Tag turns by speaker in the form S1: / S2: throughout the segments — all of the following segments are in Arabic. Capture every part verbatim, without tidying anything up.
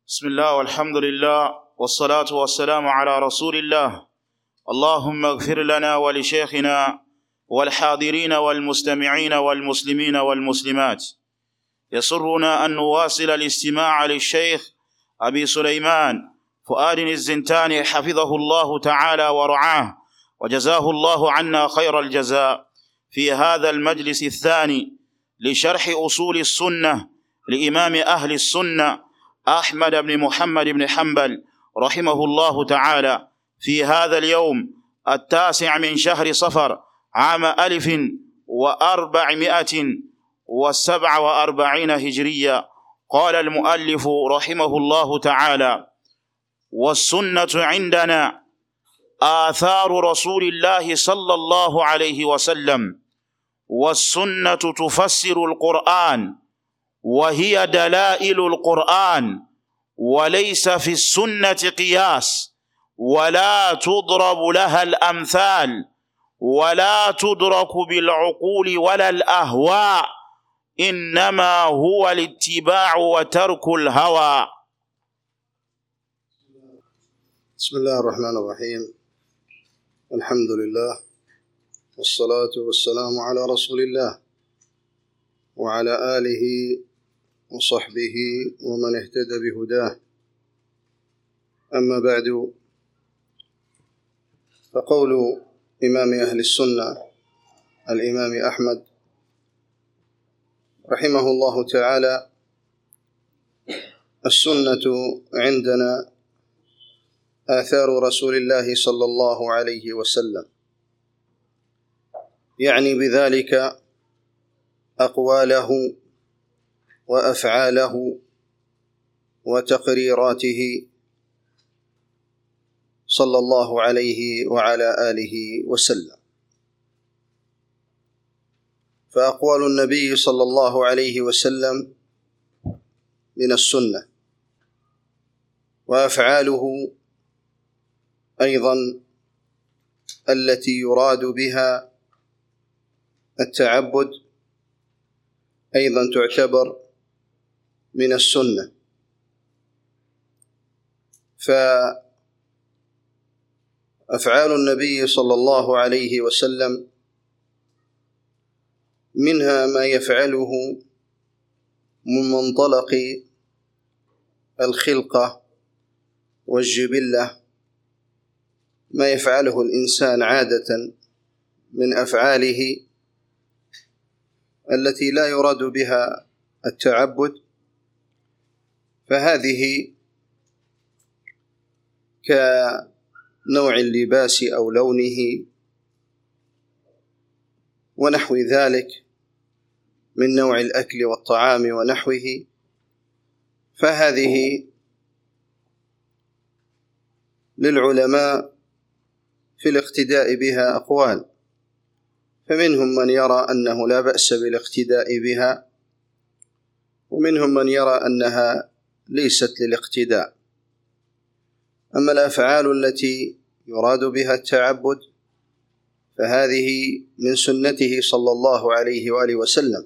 S1: بسم الله والحمد لله والصلاة والسلام على رسول الله. اللهم اغفر لنا ولشيخنا والحاضرين والمستمعين والمسلمين والمسلمات. يسرنا أن نواصل الاستماع للشيخ أبي سليمان فؤاد الزنتاني حفظه الله تعالى ورعاه وجزاه الله عنا خير الجزاء في هذا المجلس الثاني لشرح أصول السنة لإمام أهل السنة أحمد بن محمد بن حنبل رحمه الله تعالى في هذا اليوم التاسع من شهر صفر عام ألف وأربعمائة وسبع وأربعين هجرية. قال المؤلف رحمه الله تعالى: والسنة عندنا آثار رسول الله صلى الله عليه وسلم، والسنة تفسر القرآن وهي دلائل القرآن، وليس في السنة قياس، ولا تضرب لها الأمثال، ولا تدرك بالعقول ولا الأهواء، إنما هو الاتباع وترك الهوى.
S2: بسم الله الرحمن الرحيم. الحمد لله والصلاة والسلام على رسول الله وعلى آله وصحبه ومن اهتدى بهداه. أما بعد، فقول إمام أهل السنة الإمام أحمد رحمه الله تعالى: السنة عندنا آثار رسول الله صلى الله عليه وسلم، يعني بذلك أقواله وأفعاله وتقريراته صلى الله عليه وعلى آله وسلم. فأقوال النبي صلى الله عليه وسلم من السنة، وأفعاله أيضا التي يراد بها التعبد أيضا تعتبر من السنة. فأفعال النبي صلى الله عليه وسلم منها ما يفعله من منطلق الخلقة والجبلة، ما يفعله الإنسان عادة من أفعاله التي لا يراد بها التعبد، فهذه كنوع اللباس أو لونه ونحو ذلك من نوع الأكل والطعام ونحوه، فهذه للعلماء في الاقتداء بها أقوال، فمنهم من يرى أنه لا بأس بالاقتداء بها، ومنهم من يرى أنها ليست للاقتداء. أما الأفعال التي يراد بها التعبد فهذه من سنته صلى الله عليه وآله وسلم،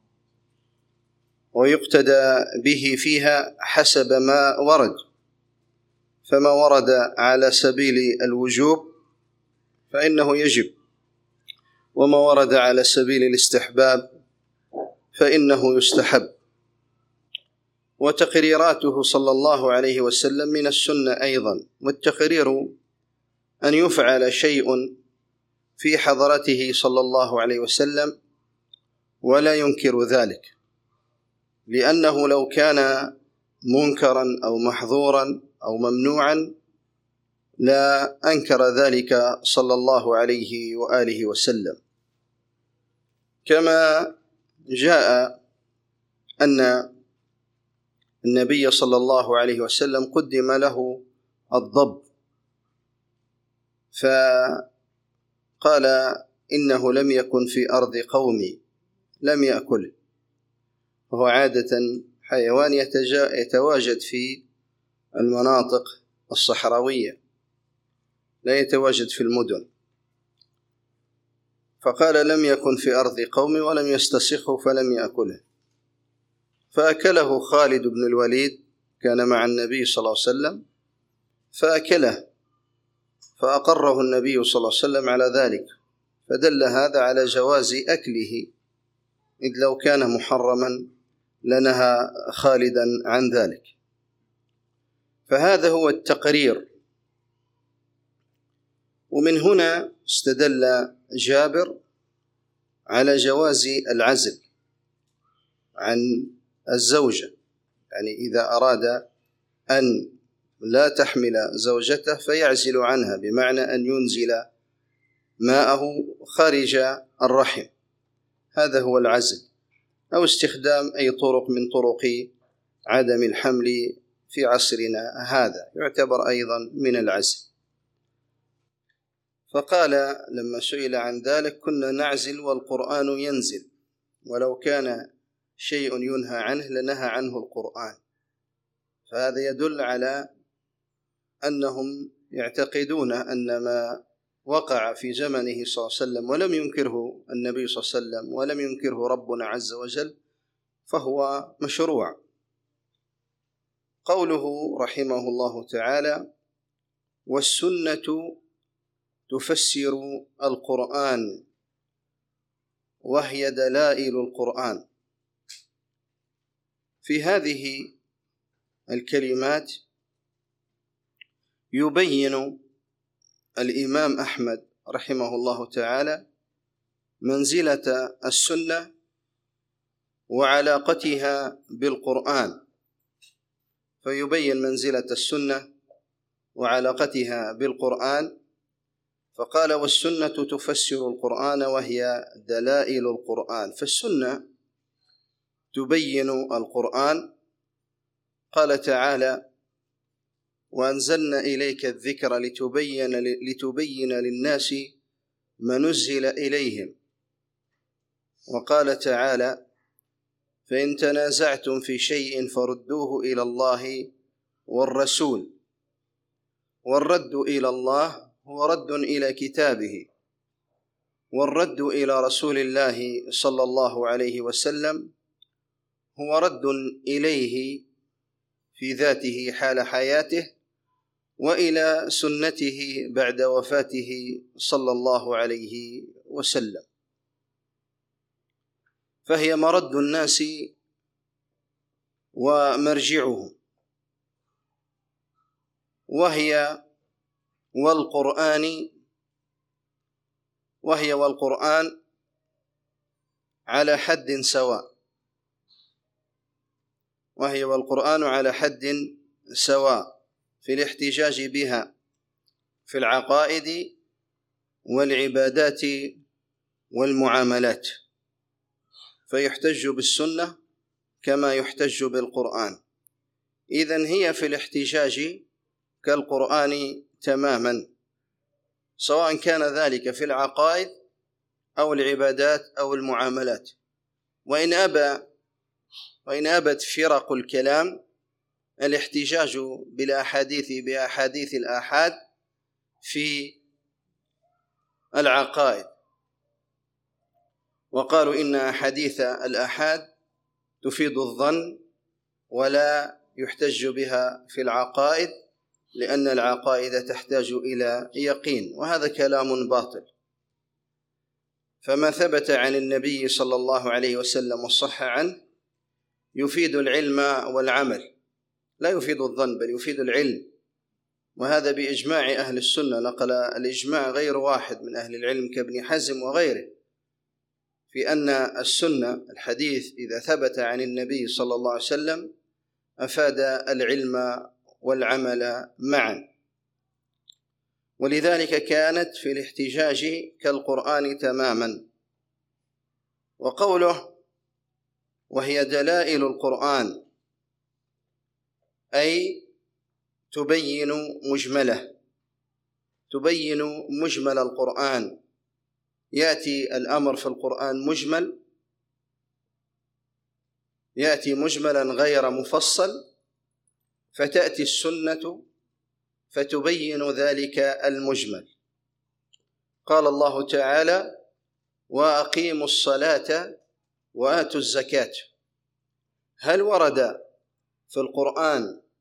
S2: ويقتدى به فيها حسب ما ورد، فما ورد على سبيل الوجوب فإنه يجب، وما ورد على سبيل الاستحباب فإنه يستحب. وتقريراته صلى الله عليه وسلم من السنة أيضا، والتقرير أن يفعل شيء في حضرته صلى الله عليه وسلم ولا ينكر ذلك، لأنه لو كان منكرا أو محظورا أو ممنوعا لا أنكر ذلك صلى الله عليه وآله وسلم. كما جاء أن النبي صلى الله عليه وسلم قدم له الضب، فقال إنه لم يكن في أرض قومي لم يأكله، وهو عادة حيوان يتواجد في المناطق الصحراوية، لا يتواجد في المدن، فقال لم يكن في أرض قومي ولم يستسخه فلم يأكله، فأكله خالد بن الوليد كان مع النبي صلى الله عليه وسلم فأكله، فأقره النبي صلى الله عليه وسلم على ذلك، فدل هذا على جواز أكله، إذ لو كان محرما لنهى خالدا عن ذلك. فهذا هو التقرير. ومن هنا استدل جابر على جواز العزل عن الزوجة، يعني إذا أراد أن لا تحمل زوجته فيعزل عنها، بمعنى أن ينزل ماءه خارج الرحم، هذا هو العزل، أو استخدام أي طرق من طرق عدم الحمل في عصرنا هذا يعتبر أيضا من العزل. فقال لما سئل عن ذلك: كنا نعزل والقرآن ينزل، ولو كان شيء ينهى عنه لنهى عنه القرآن. فهذا يدل على أنهم يعتقدون أن ما وقع في زمنه صلى الله عليه وسلم ولم ينكره النبي صلى الله عليه وسلم ولم ينكره ربنا عز وجل فهو مشروع. قوله رحمه الله تعالى: والسنة تفسر القرآن وهي دلائل القرآن. في هذه الكلمات يبين الإمام أحمد رحمه الله تعالى منزلة السنة وعلاقتها بالقرآن، فيبين منزلة السنة وعلاقتها بالقرآن، فقال: والسنة تفسر القرآن وهي دلائل القرآن. فالسنة تبين القرآن. قال تعالى: وأنزلنا إليك الذكر لتبين, لتبين للناس ما نزل إليهم. وقال تعالى: فإن تنازعتم في شيء فردوه إلى الله والرسول. والرد إلى الله هو رد إلى كتابه، والرد إلى رسول الله صلى الله عليه وسلم هو رد إليه في ذاته حال حياته، وإلى سنته بعد وفاته صلى الله عليه وسلم. فهي مرد الناس ومرجعهم، وهي والقرآن وهي والقرآن على حد سواء وهي والقرآن على حد سواء في الاحتجاج بها في العقائد والعبادات والمعاملات، فيحتج بالسنة كما يحتج بالقرآن. إذن هي في الاحتجاج كالقرآن تماما، سواء كان ذلك في العقائد أو العبادات أو المعاملات. وإن أبى وإن أبت فرق الكلام الاحتجاج بالأحاديث بأحاديث الآحاد في العقائد، وقالوا إن أحاديث الآحاد تفيد الظن ولا يحتج بها في العقائد، لأن العقائد تحتاج إلى يقين، وهذا كلام باطل. فما ثبت عن النبي صلى الله عليه وسلم وصح عنه يفيد العلم والعمل، لا يفيد الظن بل يفيد العلم، وهذا بإجماع أهل السنة. نقل الإجماع غير واحد من أهل العلم كابن حزم وغيره في أن السنة الحديث إذا ثبت عن النبي صلى الله عليه وسلم أفاد العلم والعمل معا، ولذلك كانت في الاحتجاج كالقرآن تماما. وقوله وهي دلائل القرآن أي تبين مجمله تبين مجمل القرآن. يأتي الأمر في القرآن مجمل، يأتي مجملا غير مفصل، فتأتي السنة فتبين ذلك المجمل. قال الله تعالى: وأقيموا الصلاة وآتوا الزكاة. هل ورد في القرآن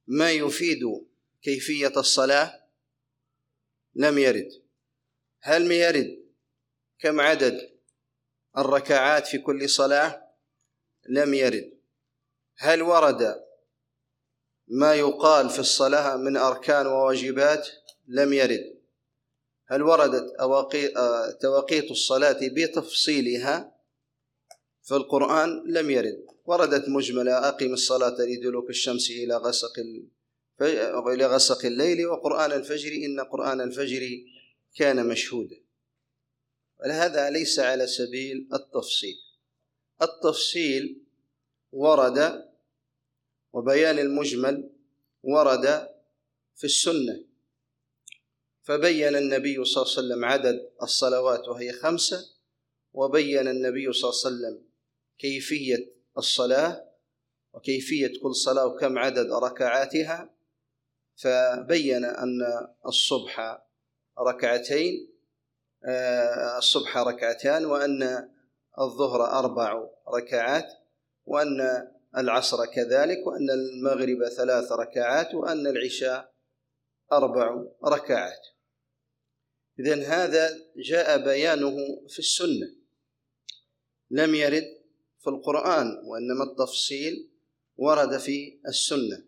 S2: ما يفيد كيفية الصلاة؟ لم يرد. هل يرد كم عدد الركعات في كل صلاة؟ لم يرد. هل ورد ما يقال في الصلاة من أركان وواجبات؟ لم يرد. هل وردت تواقيت الصلاة بتفصيلها في القرآن؟ لم يرد. وردت مجملة: أقم الصلاة لدلوك الشمس إلى غسق إلى غسق الليل وقرآن الفجر إن قرآن الفجر كان مشهودا. هذا ليس على سبيل التفصيل. التفصيل ورد وبيان المجمل ورد في السنة، فبين النبي صلى الله عليه وسلم عدد الصلوات وهي خمسة، وبين النبي صلى الله عليه وسلم كيفية الصلاة وكيفية كل صلاة وكم عدد ركعاتها، فبين أن الصبح ركعتين الصبح ركعتان، وأن الظهر أربع ركعات، وأن العصر كذلك، وأن المغرب ثلاث ركعات، وأن العشاء أربع ركعات. إذن هذا جاء بيانه في السنة، لم يرد في القرآن، وإنما التفصيل ورد في السنة.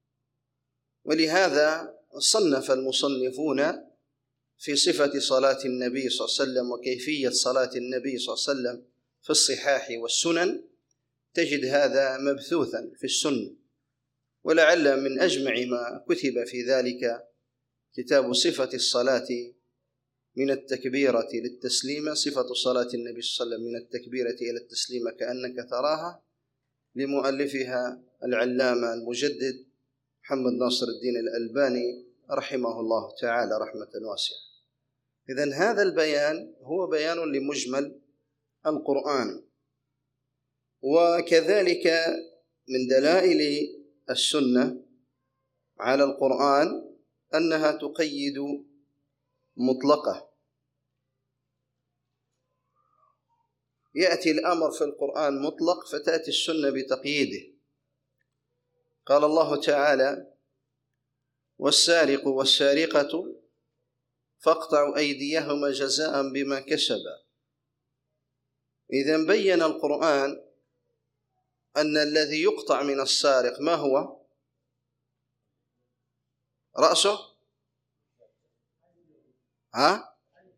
S2: ولهذا صنف المصنفون في صفة صلاة النبي صلى الله عليه وسلم وكيفية صلاة النبي صلى الله عليه وسلم في الصحاح والسنن، تجد هذا مبثوثا في السنة. ولعل من أجمع ما كتب في ذلك كتاب صفة الصلاة من التكبيرة للتسليم، صفة صلاة النبي صلى الله عليه وسلم من التكبيرة إلى التسليم كأنك تراها، لمؤلفها العلامة المجدد محمد ناصر الدين الألباني رحمه الله تعالى رحمة واسعة. إذن هذا البيان هو بيان لمجمل القرآن. وكذلك من دلائل السنة على القرآن أنها تقيد مطلقة. يأتي الأمر في القرآن مطلق فتأتي السنة بتقييده. قال الله تعالى: والسارق والسارقة فاقطعوا أيديهما جزاء بما كسبا. إذن بين القرآن أن الذي يقطع من السارق ما هو؟ رأسه؟ ها؟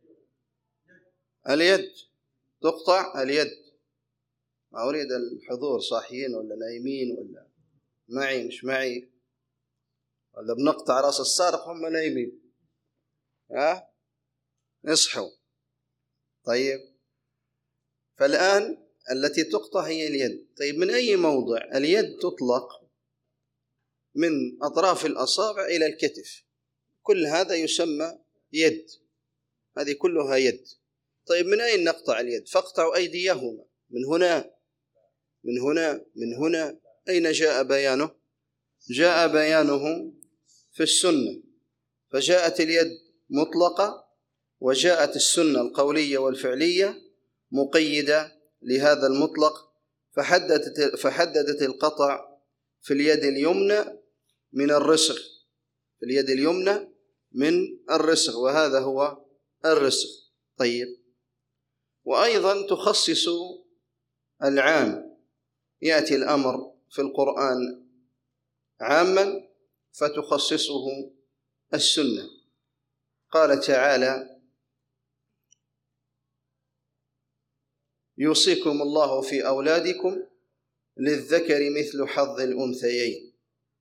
S2: اليد، تقطع اليد. ما أريد الحضور صاحيين ولا نايمين ولا معي مش معي، ولا بنقطع رأس السارق هم نايمين. ها؟ اصحوا. طيب، فالآن التي تقطع هي اليد. طيب، من أي موضع؟ اليد تطلق من أطراف الأصابع إلى الكتف، كل هذا يسمى يد، هذه كلها يد. طيب، من أين نقطع اليد؟ فاقطعوا أيديهما، من هنا من هنا من هنا. أين جاء بيانه؟ جاء بيانه في السنة، فجاءت اليد مطلقة، وجاءت السنة القولية والفعلية مقيدة لهذا المطلق، فحددت, فحددت القطع في اليد اليمنى من الرسغ، في اليد اليمنى من الرسغ، وهذا هو الرسغ. طيب، وأيضا تخصص العام، يأتي الأمر في القرآن عاما فتخصصه السنة. قال تعالى: يوصيكم الله في أولادكم للذكر مثل حظ الأنثيين،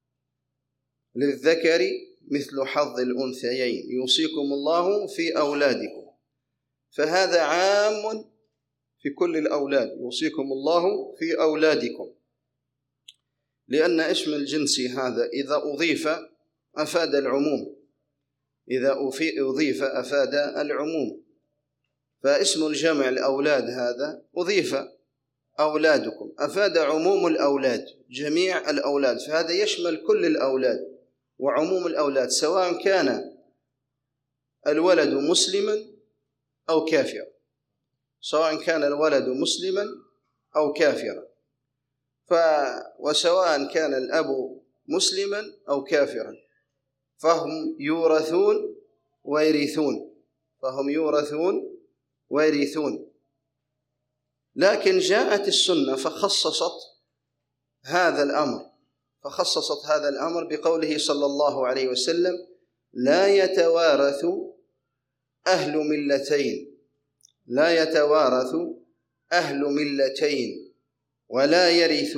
S2: للذكر مثل حظ الأنثيين، يوصيكم الله في أولادكم، فهذا عام في كل الأولاد، يوصيكم الله في أولادكم، لأن اسم الجنس هذا إذا أضيف أفاد العموم، إذا أضيف أفاد العموم. فاسم الجمع الأولاد هذا أضيف أولادكم، أفاد عموم الأولاد، جميع الأولاد، فهذا يشمل كل الأولاد وعموم الأولاد، سواء كان الولد مسلما أو كافرا، سواء كان الولد مسلما أو كافرا، ف وسواء كان الأب مسلما أو كافرا، فهم يورثون ويرثون، فهم يورثون ويرثون. لكن جاءت السنة فخصصت هذا الأمر، فخصصت هذا الأمر بقوله صلى الله عليه وسلم: لا يتوارث أهل ملتين، لا يتوارث أهل ملتين ولا يرث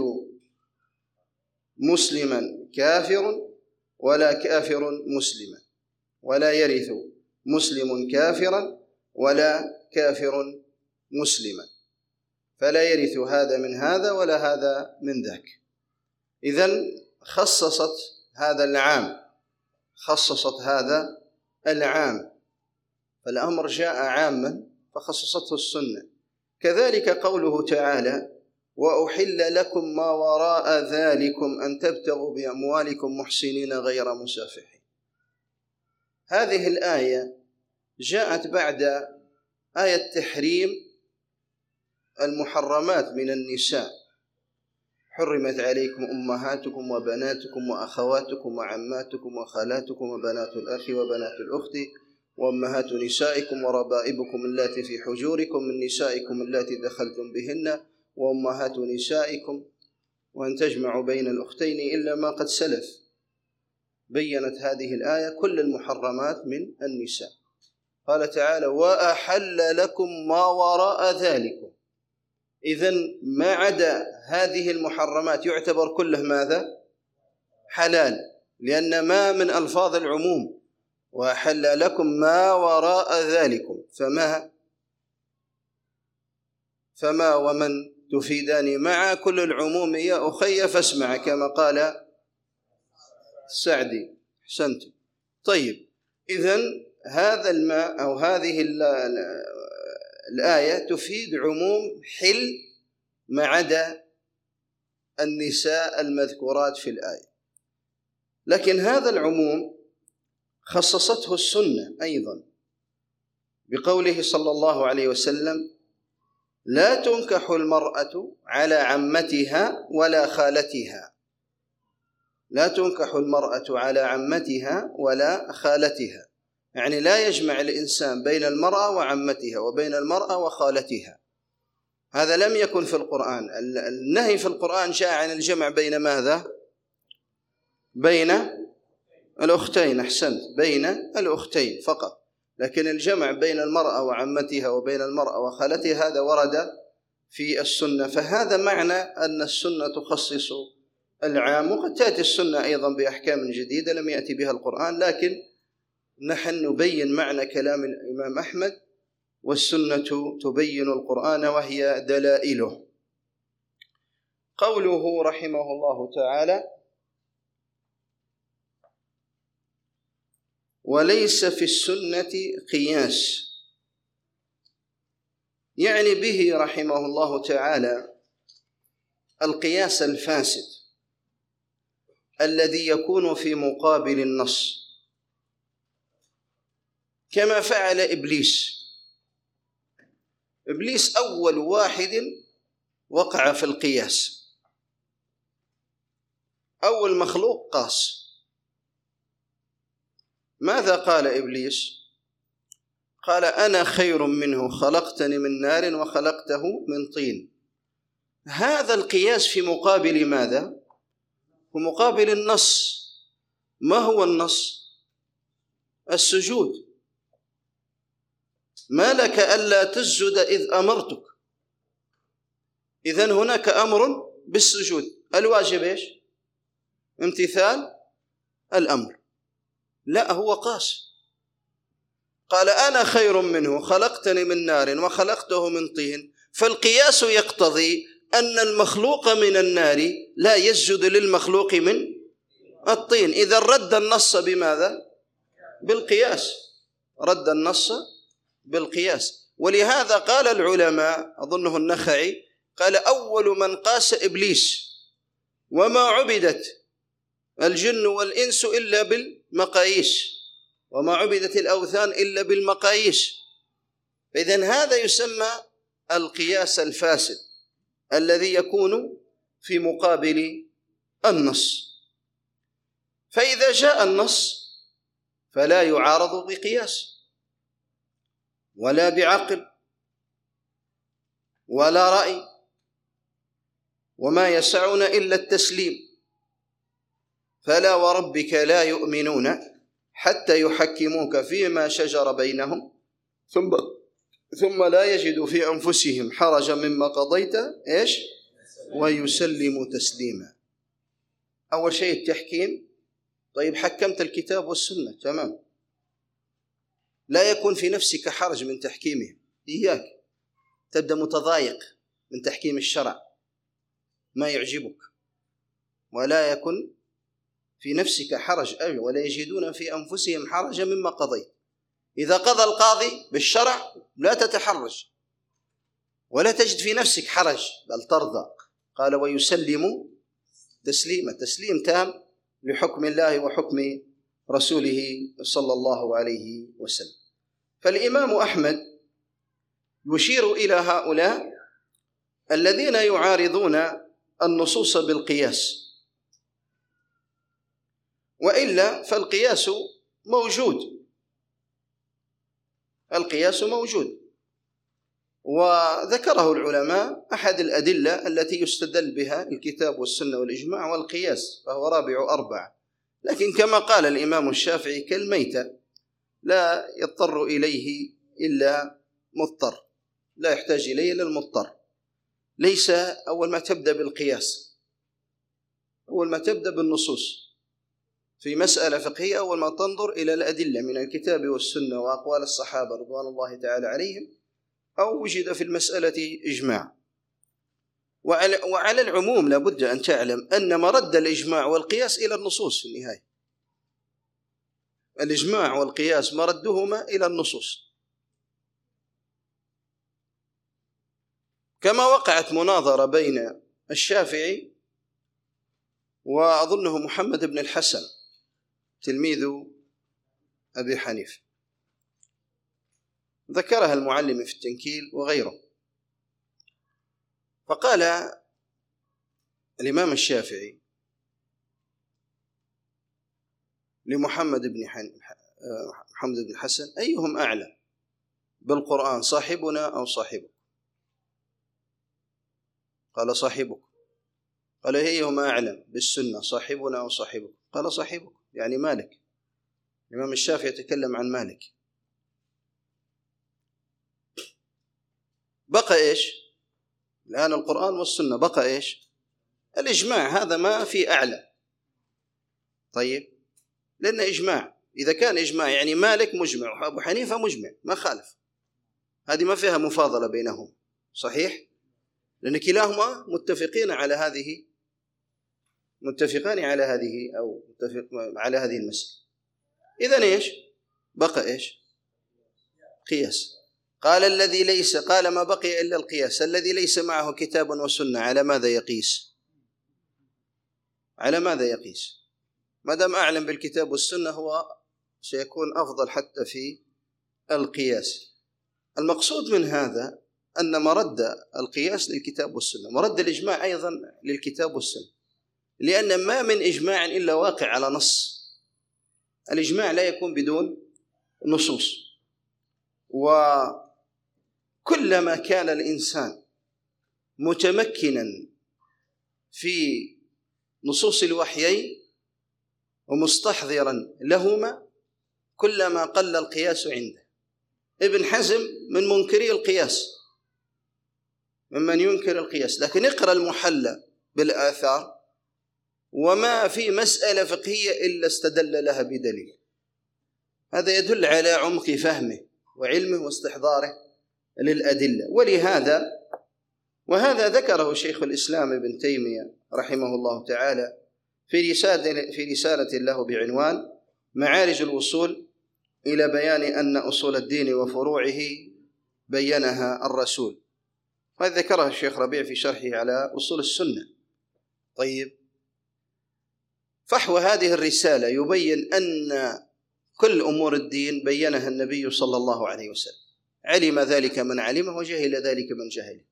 S2: مسلما كافر ولا كافر مسلما، ولا يرث مسلم كافرا ولا كافر مسلما، فلا يرث هذا من هذا ولا هذا من ذاك. إذن خصصت هذا العام، خصصت هذا العام، فالأمر جاء عاما فخصصته السنة. كذلك قوله تعالى: وأحل لكم ما وراء ذلكم أن تبتغوا بأموالكم محسنين غير مسافحين. هذه الآية جاءت بعد آية تحريم المحرمات من النساء: حرمت عليكم أمهاتكم وبناتكم وأخواتكم وعماتكم وخالاتكم وبنات الأخ وبنات الأخت وأمهات نسائكم وربائبكم اللاتي في حجوركم من نسائكم اللاتي دخلتم بهن وأمهات نسائكم، وأن تجمعوا بين الأختين إلا ما قد سلف. بيّنت هذه الآية كل المحرمات من النساء. قال تعالى: وأحل لكم ما وراء ذلكم. إذن ما عدا هذه المحرمات يعتبر كله ماذا؟ حلال، لأن ما من ألفاظ العموم. وأحل لكم ما وراء ذلكم، فما فما ومن تفيدان مع كل العموم يا أخي فاسمع، كما قال السعدي. أحسنت. طيب، إذن هذا الماء أو هذه الآية تفيد عموم حل ما عدا النساء المذكورات في الآية، لكن هذا العموم خصصته السنة أيضا بقوله صلى الله عليه وسلم: لا تنكح المرأة على عمتها ولا خالتها، لا تنكح المرأة على عمتها ولا خالتها، يعني لا يجمع الإنسان بين المرأة وعمتها وبين المرأة وخالتها. هذا لم يكن في القرآن. النهي في القرآن جاء عن الجمع بين ماذا؟ بين الأختين. أحسنت، بين الأختين فقط، لكن الجمع بين المرأة وعمتها وبين المرأة وخالتها هذا ورد في السنة. فهذا معنى أن السنة تخصص العام، وقد تأتي السنة أيضا بأحكام جديدة لم يأتي بها القرآن، لكن نحن نبين معنى كلام الإمام أحمد، والسنة تبين القرآن وهي دلائله. قوله رحمه الله تعالى: وليس في السنة قياس، يعني به رحمه الله تعالى القياس الفاسد الذي يكون في مقابل النص، كما فعل إبليس. إبليس أول واحد وقع في القياس، أول مخلوق قاس. ماذا قال إبليس؟ قال: أنا خير منه خلقتني من نار وخلقته من طين. هذا القياس في مقابل ماذا؟ في مقابل النص. ما هو النص؟ السجود. ما لك ألا تسجد إذ أمرتك؟ إذن هناك أمر بالسجود، الواجب إيش؟ امتثال الأمر. لا، هو قاس. قال: أنا خير منه خلقتني من نار وخلقته من طين، فالقياس يقتضي أن المخلوق من النار لا يسجد للمخلوق من الطين. إذا رد النص بماذا؟ بالقياس، رد النص بالقياس. ولهذا قال العلماء، أظنه النخعي قال: أول من قاس إبليس، وما عبدت الجن والإنس إلا بالمقاييس، وما عبدت الأوثان إلا بالمقاييس. إذن هذا يسمى القياس الفاسد الذي يكون في مقابل النص. فإذا جاء النص فلا يعارض بقياس ولا بعقل ولا رأي، وما يسعنا إلا التسليم. فلا وربك لا يؤمنون حتى يحكموك فيما شجر بينهم ثم ثم لا يجدوا في أنفسهم حرجا مما قضيت إيش ويسلموا تسليما. أول شيء التحكيم. طيب حكمت الكتاب والسنة تمام، لا يكون في نفسك حرج من تحكيمهم، إياك تبدأ متضايق من تحكيم الشرع ما يعجبك، ولا يكن في نفسك حرج أي ولا يجدون في أنفسهم حرجا مما قضيت. إذا قضى القاضي بالشرع لا تتحرج ولا تجد في نفسك حرج بل ترضى. قال ويسلم تسليما، تسليم تام لحكم الله وحكم رسوله صلى الله عليه وسلم. فالإمام أحمد يشير إلى هؤلاء الذين يعارضون النصوص بالقياس، وإلا فالقياس موجود، القياس موجود، وذكره العلماء أحد الأدلة التي يستدل بها الكتاب والسنة والإجماع والقياس، فهو رابع أربعة. لكن كما قال الإمام الشافعي كالميتة لا يضطر إليه إلا مضطر، لا يحتاج إليه إلا المضطر. ليس أول ما تبدأ بالقياس، أول ما تبدأ بالنصوص في مسألة فقهية أول ما تنظر إلى الأدلة من الكتاب والسنة وأقوال الصحابة رضوان الله تعالى عليهم، أو وجد في المسألة إجماع. وعلى, وعلى العموم لابد أن تعلم أن مرد الإجماع والقياس إلى النصوص في النهاية. الإجماع والقياس مردهما إلى النصوص. كما وقعت مناظرة بين الشافعي وأظنه محمد بن الحسن تلميذ أبي حنيفة، ذكرها المعلم في التنكيل وغيره. فقال الإمام الشافعي لمحمد بن حن... محمد بن الحسن أيهم أعلم بالقرآن صاحبنا أو صاحبك؟ قال صاحبك. قال أيهم أعلم بالسنة صاحبنا أو صاحبك؟ قال صاحبك، يعني مالك. الإمام الشافعي يتكلم عن مالك. بقى إيش الآن؟ القرآن والسنة. بقى إيش؟ الإجماع. هذا ما في أعلى. طيب لأن إجماع، إذا كان إجماع يعني مالك مجمع وأبو حنيفة مجمع ما خالف، هذه ما فيها مفاضلة بينهم، صحيح؟ لأن كلاهما متفقين على هذه متفقان على هذه أو متفق على هذه المسألة. إذن إيش؟ بقى إيش؟ قياس. قال الذي ليس قال ما بقي إلا القياس. الذي ليس معه كتاب وسنة على ماذا يقيس؟ على ماذا يقيس؟ ما دام أعلم بالكتاب والسنة هو سيكون أفضل حتى في القياس. المقصود من هذا أن مرد القياس للكتاب والسنة، مرد الإجماع أيضا للكتاب والسنة، لأن ما من إجماع إلا واقع على نص. الإجماع لا يكون بدون نصوص. وكلما كان الإنسان متمكنا في نصوص الوحيين ومستحضرا لهما كلما قل القياس عنده. ابن حزم من منكري القياس، ممن ينكر القياس، لكن اقرأ المحلى بالآثار وما في مسألة فقهية إلا استدل لها بدليل. هذا يدل على عمق فهمه وعلمه واستحضاره للأدلة. ولهذا وهذا ذكره شيخ الإسلام ابن تيمية رحمه الله تعالى في رسالة في رسالة له بعنوان معارج الوصول إلى بيان أن أصول الدين وفروعه بينها الرسول. هذا ذكره الشيخ ربيع في شرحه على أصول السنة. طيب، فحوى هذه الرسالة يبين أن كل أمور الدين بينها النبي صلى الله عليه وسلم، علم ذلك من علمه وجهل ذلك من جهله.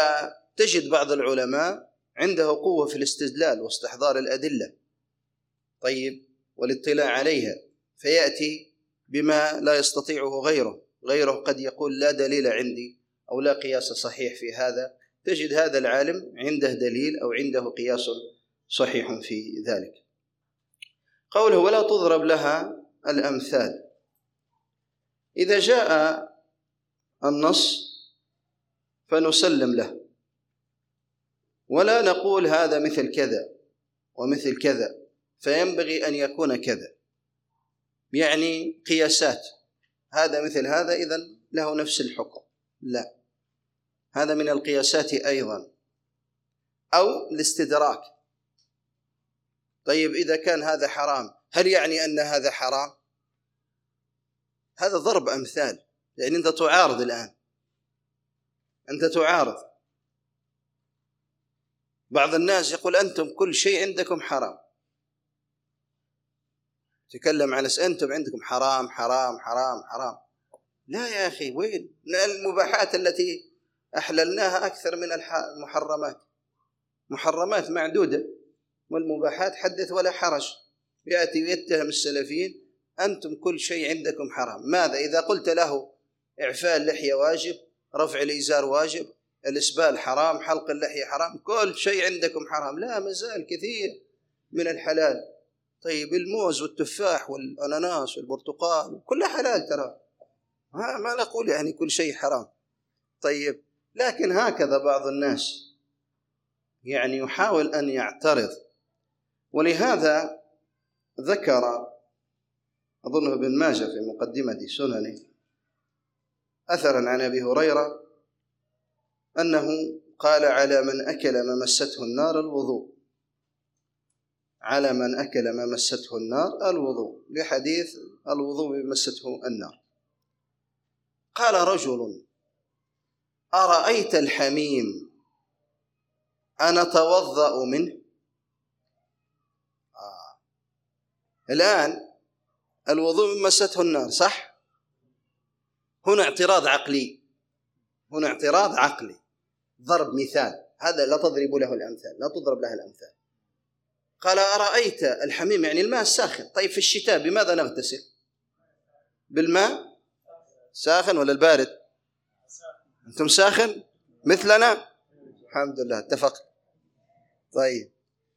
S2: فتجد بعض العلماء عنده قوة في الاستدلال واستحضار الأدلة، طيب، والاطلاع عليها، فيأتي بما لا يستطيعه غيره غيره قد يقول لا دليل عندي أو لا قياس صحيح في هذا، تجد هذا العالم عنده دليل أو عنده قياس صحيح في ذلك. قوله ولا تضرب لها الأمثال، إذا جاء النص فنسلم له ولا نقول هذا مثل كذا ومثل كذا فينبغي أن يكون كذا، يعني قياسات، هذا مثل هذا إذن له نفس الحكم، لا، هذا من القياسات أيضا، أو الاستدراك. طيب إذا كان هذا حرام هل يعني أن هذا حرام؟ هذا ضرب أمثال، يعني أنت تعارض الآن، أنت تعارض. بعض الناس يقول أنتم كل شيء عندكم حرام، تكلم عن أنتم عندكم حرام حرام حرام حرام. لا يا أخي، وين المباحات التي أحللناها أكثر من المحرمات، محرمات معدودة، والمباحات حدث ولا حرج. يأتي ويتهم السلفيين أنتم كل شيء عندكم حرام. ماذا إذا قلت له إعفاء اللحية واجب، رفع الإزار واجب، الإسبال حرام، حلق اللحية حرام، كل شيء عندكم حرام؟ لا، مازال كثير من الحلال. طيب الموز والتفاح والأناناس والبرتقال كلها حلال ترى، ما نقول يعني كل شيء حرام. طيب، لكن هكذا بعض الناس يعني يحاول أن يعترض، ولهذا ذكر أظنه ابن ماجه في مقدمة سننه أثرا عن أبي هريرة أنه قال على من أكل ما مسته النار الوضوء، على من أكل ما مسته النار الوضوء، بحديث الوضوء بمسته النار. قال رجل أرأيت الحميم أنتوضأ منه؟ آه. الآن الوضوء بمسته النار صح؟ هنا اعتراض عقلي، هنا اعتراض عقلي، ضرب مثال، هذا لا تضرب له الأمثال، لا تضرب له الأمثال. قال أرأيت الحميم يعني الماء الساخن. طيب في الشتاء بماذا نغتسل؟ بالماء ساخن ولا البارد؟ أنتم ساخن مثلنا؟ الحمد لله اتفق. طيب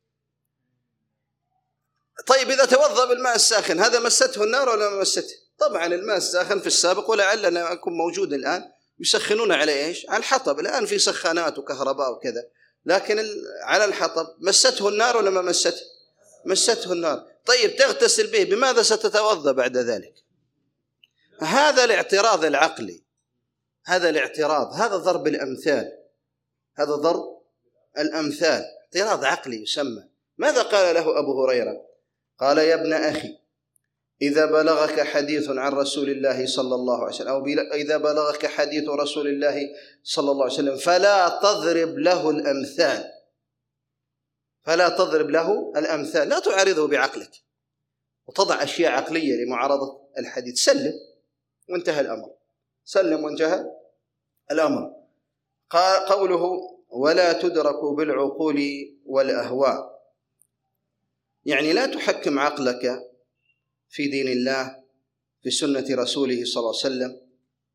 S2: طيب إذا توضأ بالماء الساخن هذا مسته النار ولا ما مسته؟ طبعا الماء الساخن في السابق ولعلنا يكون موجود الآن يسخنون على إيش؟ على الحطب، الآن في سخانات وكهرباء وكذا، لكن على الحطب مسته النار ولا ما مسته؟ مسته النار. طيب تغتسل به، بماذا ستتوضأ بعد ذلك؟ هذا الاعتراض العقلي، هذا الاعتراض، هذا ضرب الأمثال، هذا ضرب الأمثال، اعتراض عقلي يسمى. ماذا قال له أبو هريرة؟ قال يا ابن أخي إذا بلغك حديث عن رسول الله صلى الله عليه وسلم أو إذا بلغك حديث رسول الله صلى الله عليه وسلم فلا تضرب له الأمثال، فلا تضرب له الأمثال، لا تعارضه بعقلك وتضع أشياء عقلية لمعارضة الحديث، سلم وانتهى الأمر، سلم وانتهى الأمر. قوله ولا تدرك بالعقول والأهواء، يعني لا تحكم عقلك في دين الله في سنة رسوله صلى الله عليه وسلم،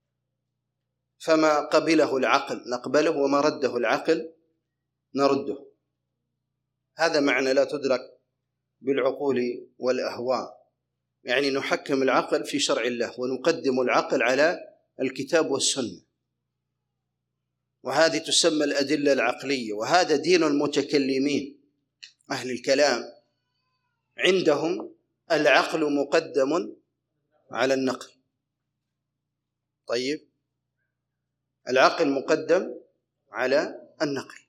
S2: فما قبله العقل نقبله وما رده العقل نرده. هذا معنى لا تدرك بالعقول والأهواء، يعني نحكم العقل في شرع الله ونقدم العقل على الكتاب والسنة، وهذه تسمى الأدلة العقلية، وهذا دين المتكلمين أهل الكلام، عندهم العقل مقدم على النقل. طيب العقل مقدم على النقل.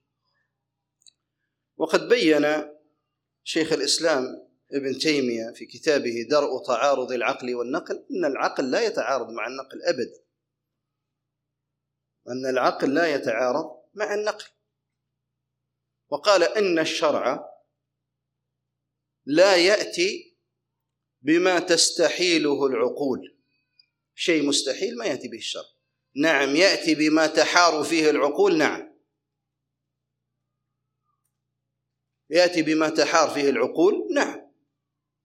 S2: وقد بين شيخ الإسلام ابن تيمية في كتابه درء تعارض العقل والنقل أن العقل لا يتعارض مع النقل أبدا، أن العقل لا يتعارض مع النقل. وقال إن الشرع لا يأتي بما تستحيله العقول، شيء مستحيل ما يأتي به الشرع. نعم يأتي بما تحار فيه العقول، نعم يأتي بما تحار فيه العقول، نعم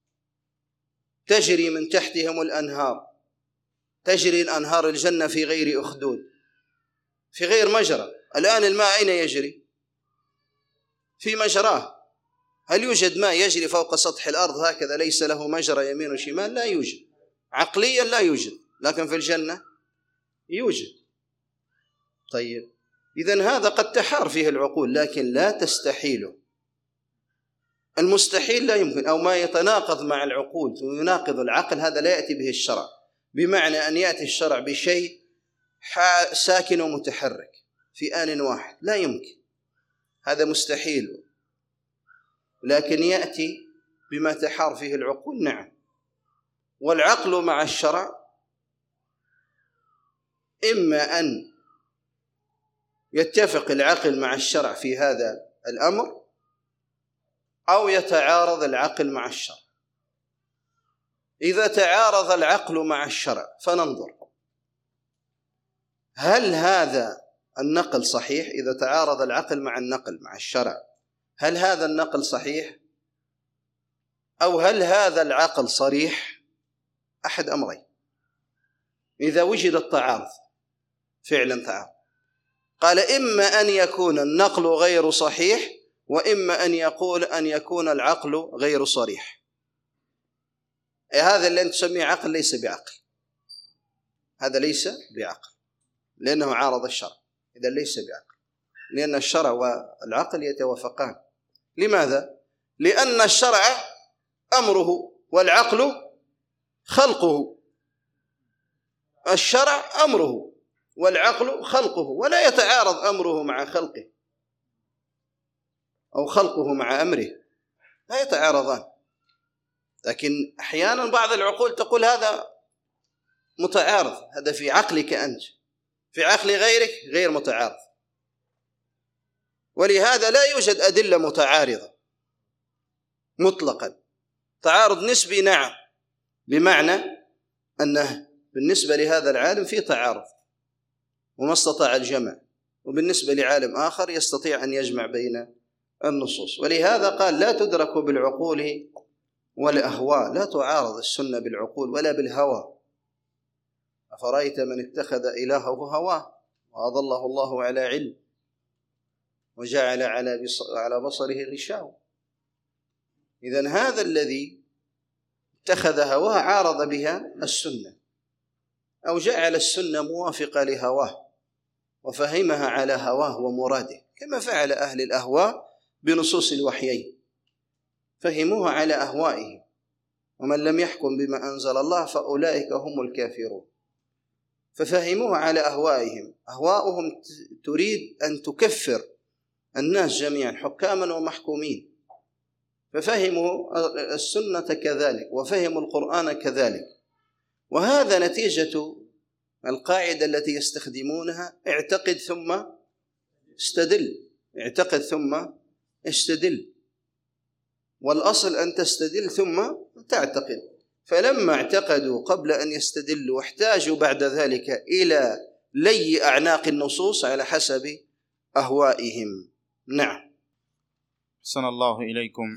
S2: تجري من تحتهم الأنهار، تجري الأنهار الجنة في غير أخدود، في غير مجرى. الآن الماء أين يجري؟ في مجراه. هل يوجد ماء يجري فوق سطح الأرض هكذا ليس له مجرى يمين وشمال؟ لا يوجد، عقليا لا يوجد، لكن في الجنة يوجد. طيب، إذن هذا قد تحار فيه العقول لكن لا تستحيله. المستحيل لا يمكن، أو ما يتناقض مع العقول ويناقض العقل، هذا لا يأتي به الشرع، بمعنى أن يأتي الشرع بشيء ساكن ومتحرك في آن واحد، لا يمكن، هذا مستحيل. لكن يأتي بما تحار فيه العقول، نعم. والعقل مع الشرع إما أن يتفق العقل مع الشرع في هذا الأمر، أو يتعارض العقل مع الشرع. إذا تعارض العقل مع الشرع فننظر هل هذا النقل صحيح. إذا تعارض العقل مع النقل مع الشرع، هل هذا النقل صحيح أو هل هذا العقل صريح؟ أحد أمرين. إذا وجد التعارض، فعلا تعارض، قال إما أن يكون النقل غير صحيح، وإما أن يقول أن يكون العقل غير صريح. هذا اللي أنت تسميه عقل ليس بعقل، هذا ليس بعقل لأنه عارض الشرع. إذا ليس بعقل، لأن الشرع والعقل يتوافقان. لماذا؟ لأن الشرع أمره والعقل خلقه. الشرع أمره والعقل خلقه، ولا يتعارض أمره مع خلقه أو خلقه مع أمره، لا يتعارضان. لكن أحيانا بعض العقول تقول هذا متعارض، هذا في عقلك أنت، في عقل غيرك غير متعارض. ولهذا لا يوجد أدلة متعارضة مطلقا. تعارض نسبي نعم، بمعنى أنه بالنسبة لهذا العالم في تعارض وما استطاع الجمع، وبالنسبة لعالم آخر يستطيع أن يجمع بين النصوص. ولهذا قال لا تدرك بالعقول والأهواء، لا تعارض السنة بالعقول ولا بالهوى. أفرأيت من اتخذ إلهه هواه وأضله الله على علم وجعل على بصره غشاوة. إذن هذا الذي اتخذ هواه عارض بها السنة، أو جعل السنة موافقة لهواه وفهمها على هواه ومراده، كما فعل أهل الأهواء بنصوص الوحيين، فهموها على أهوائهم. ومن لم يحكم بما أنزل الله فأولئك هم الكافرون. ففهموها على أهوائهم، أهواؤهم تريد أن تكفر الناس جميعا حكاما ومحكومين، ففهموا السنة كذلك وفهموا القرآن كذلك. وهذا نتيجة القاعدة التي يستخدمونها: اعتقد ثم استدل، اعتقد ثم استدل، والأصل أن تستدل ثم تعتقد. فلما اعتقدوا قبل أن يستدلوا احتاجوا بعد ذلك إلى لي أعناق النصوص على حسب أهوائهم. نعم.
S1: أحسن الله إليكم.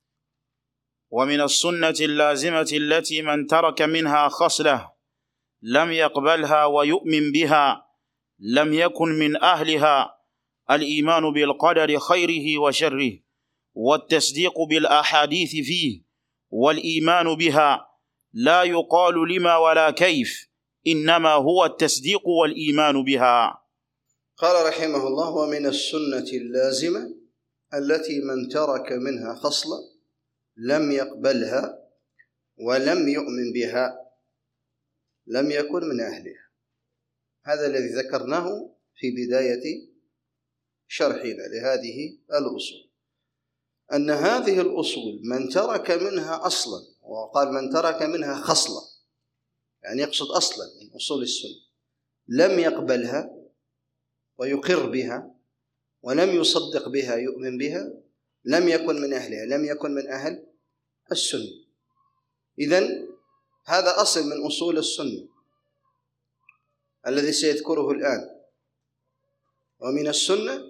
S1: ومن السنة اللازمة التي من ترك منها خصلة لم يقبلها ويؤمن بها لم يكن من أهلها الإيمان بالقدر خيره وشره، والتصديق بالأحاديث فيه، والإيمان بها لا يقال لما ولا كيف، إنما هو التصديق والإيمان بها.
S2: قال رحمه الله: ومن السنة اللازمة التي من ترك منها خصلة لم يقبلها ولم يؤمن بها لم يكن من أهلها. هذا الذي ذكرناه في بداية شرحنا لهذه الأصول، أن هذه الأصول من ترك منها أصلا، وقال من ترك منها خصلة، يعني يقصد أصلا من أصول السنة، لم يقبلها ويقر بها ولم يصدق بها يؤمن بها لم يكن من أهلها، لم يكن من أهل السنة. إذن هذا أصل من أصول السنة الذي سيذكره الآن. ومن السنة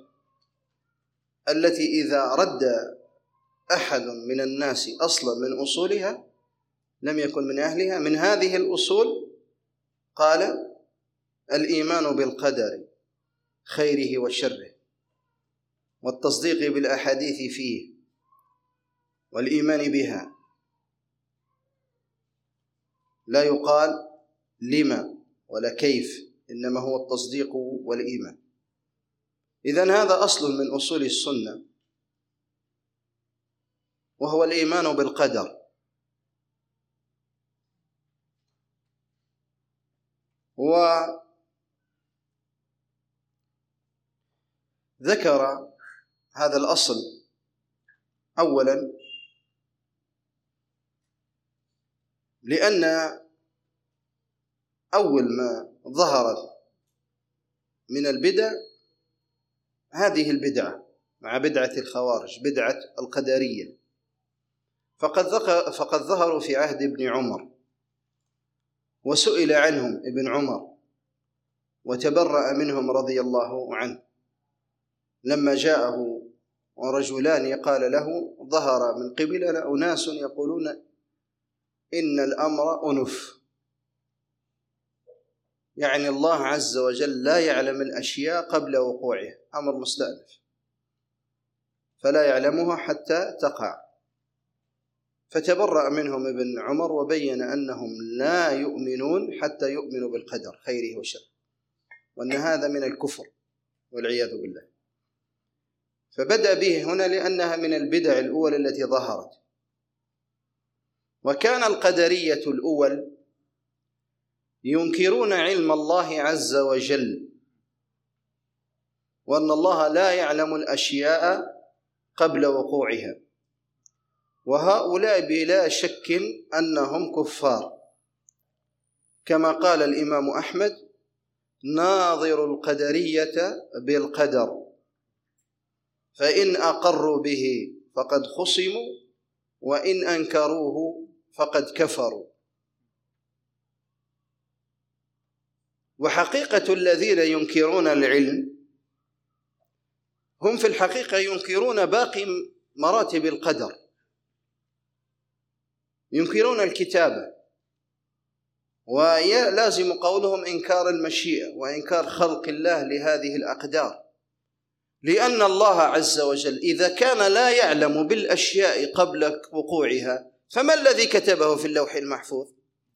S2: التي إذا رد أحد من الناس أصلا من أصولها لم يكن من أهلها. من هذه الأصول قال الإيمان بالقدر خيره وشره، والتصديق بالأحاديث فيه، والإيمان بها. لا يقال لما ولا كيف، إنما هو التصديق والإيمان. إذن هذا أصل من أصول السنة، وهو الإيمان بالقدر. وذكر هذا الأصل أولا لأن أول ما ظهرت من البدع هذه البدعة، مع بدعة الخوارج، بدعة القدرية، فقد فقد ظهروا في عهد ابن عمر، وسئل عنهم ابن عمر وتبرأ منهم رضي الله عنه لما جاءه ورجلان قال له: ظهر من قبلنا أناس يقولون إن الأمر أنف، يعني الله عز وجل لا يعلم الأشياء قبل وقوعها، أمر مستأنف فلا يعلمها حتى تقع. فتبرأ منهم ابن عمر وبين أنهم لا يؤمنون حتى يؤمنوا بالقدر خيره وشره، وأن هذا من الكفر والعياذ بالله. فبدأ به هنا لأنها من البدع الأولى التي ظهرت. وكان القدرية الأول ينكرون علم الله عز وجل، وأن الله لا يعلم الأشياء قبل وقوعها، وهؤلاء بلا شك أنهم كفار، كما قال الإمام أحمد: ناظر القدرية بالقدر، فإن أقروا به فقد خصموا، وإن أنكروه فقد كفروا. وحقيقة الذين ينكرون العلم هم في الحقيقة ينكرون باقي مراتب القدر، ينكرون الكتابة، ولازم قولهم إنكار المشيئة وإنكار خلق الله لهذه الأقدار، لأن الله عز وجل إذا كان لا يعلم بالأشياء قبل وقوعها فما الذي كتبه في اللوح المحفوظ؟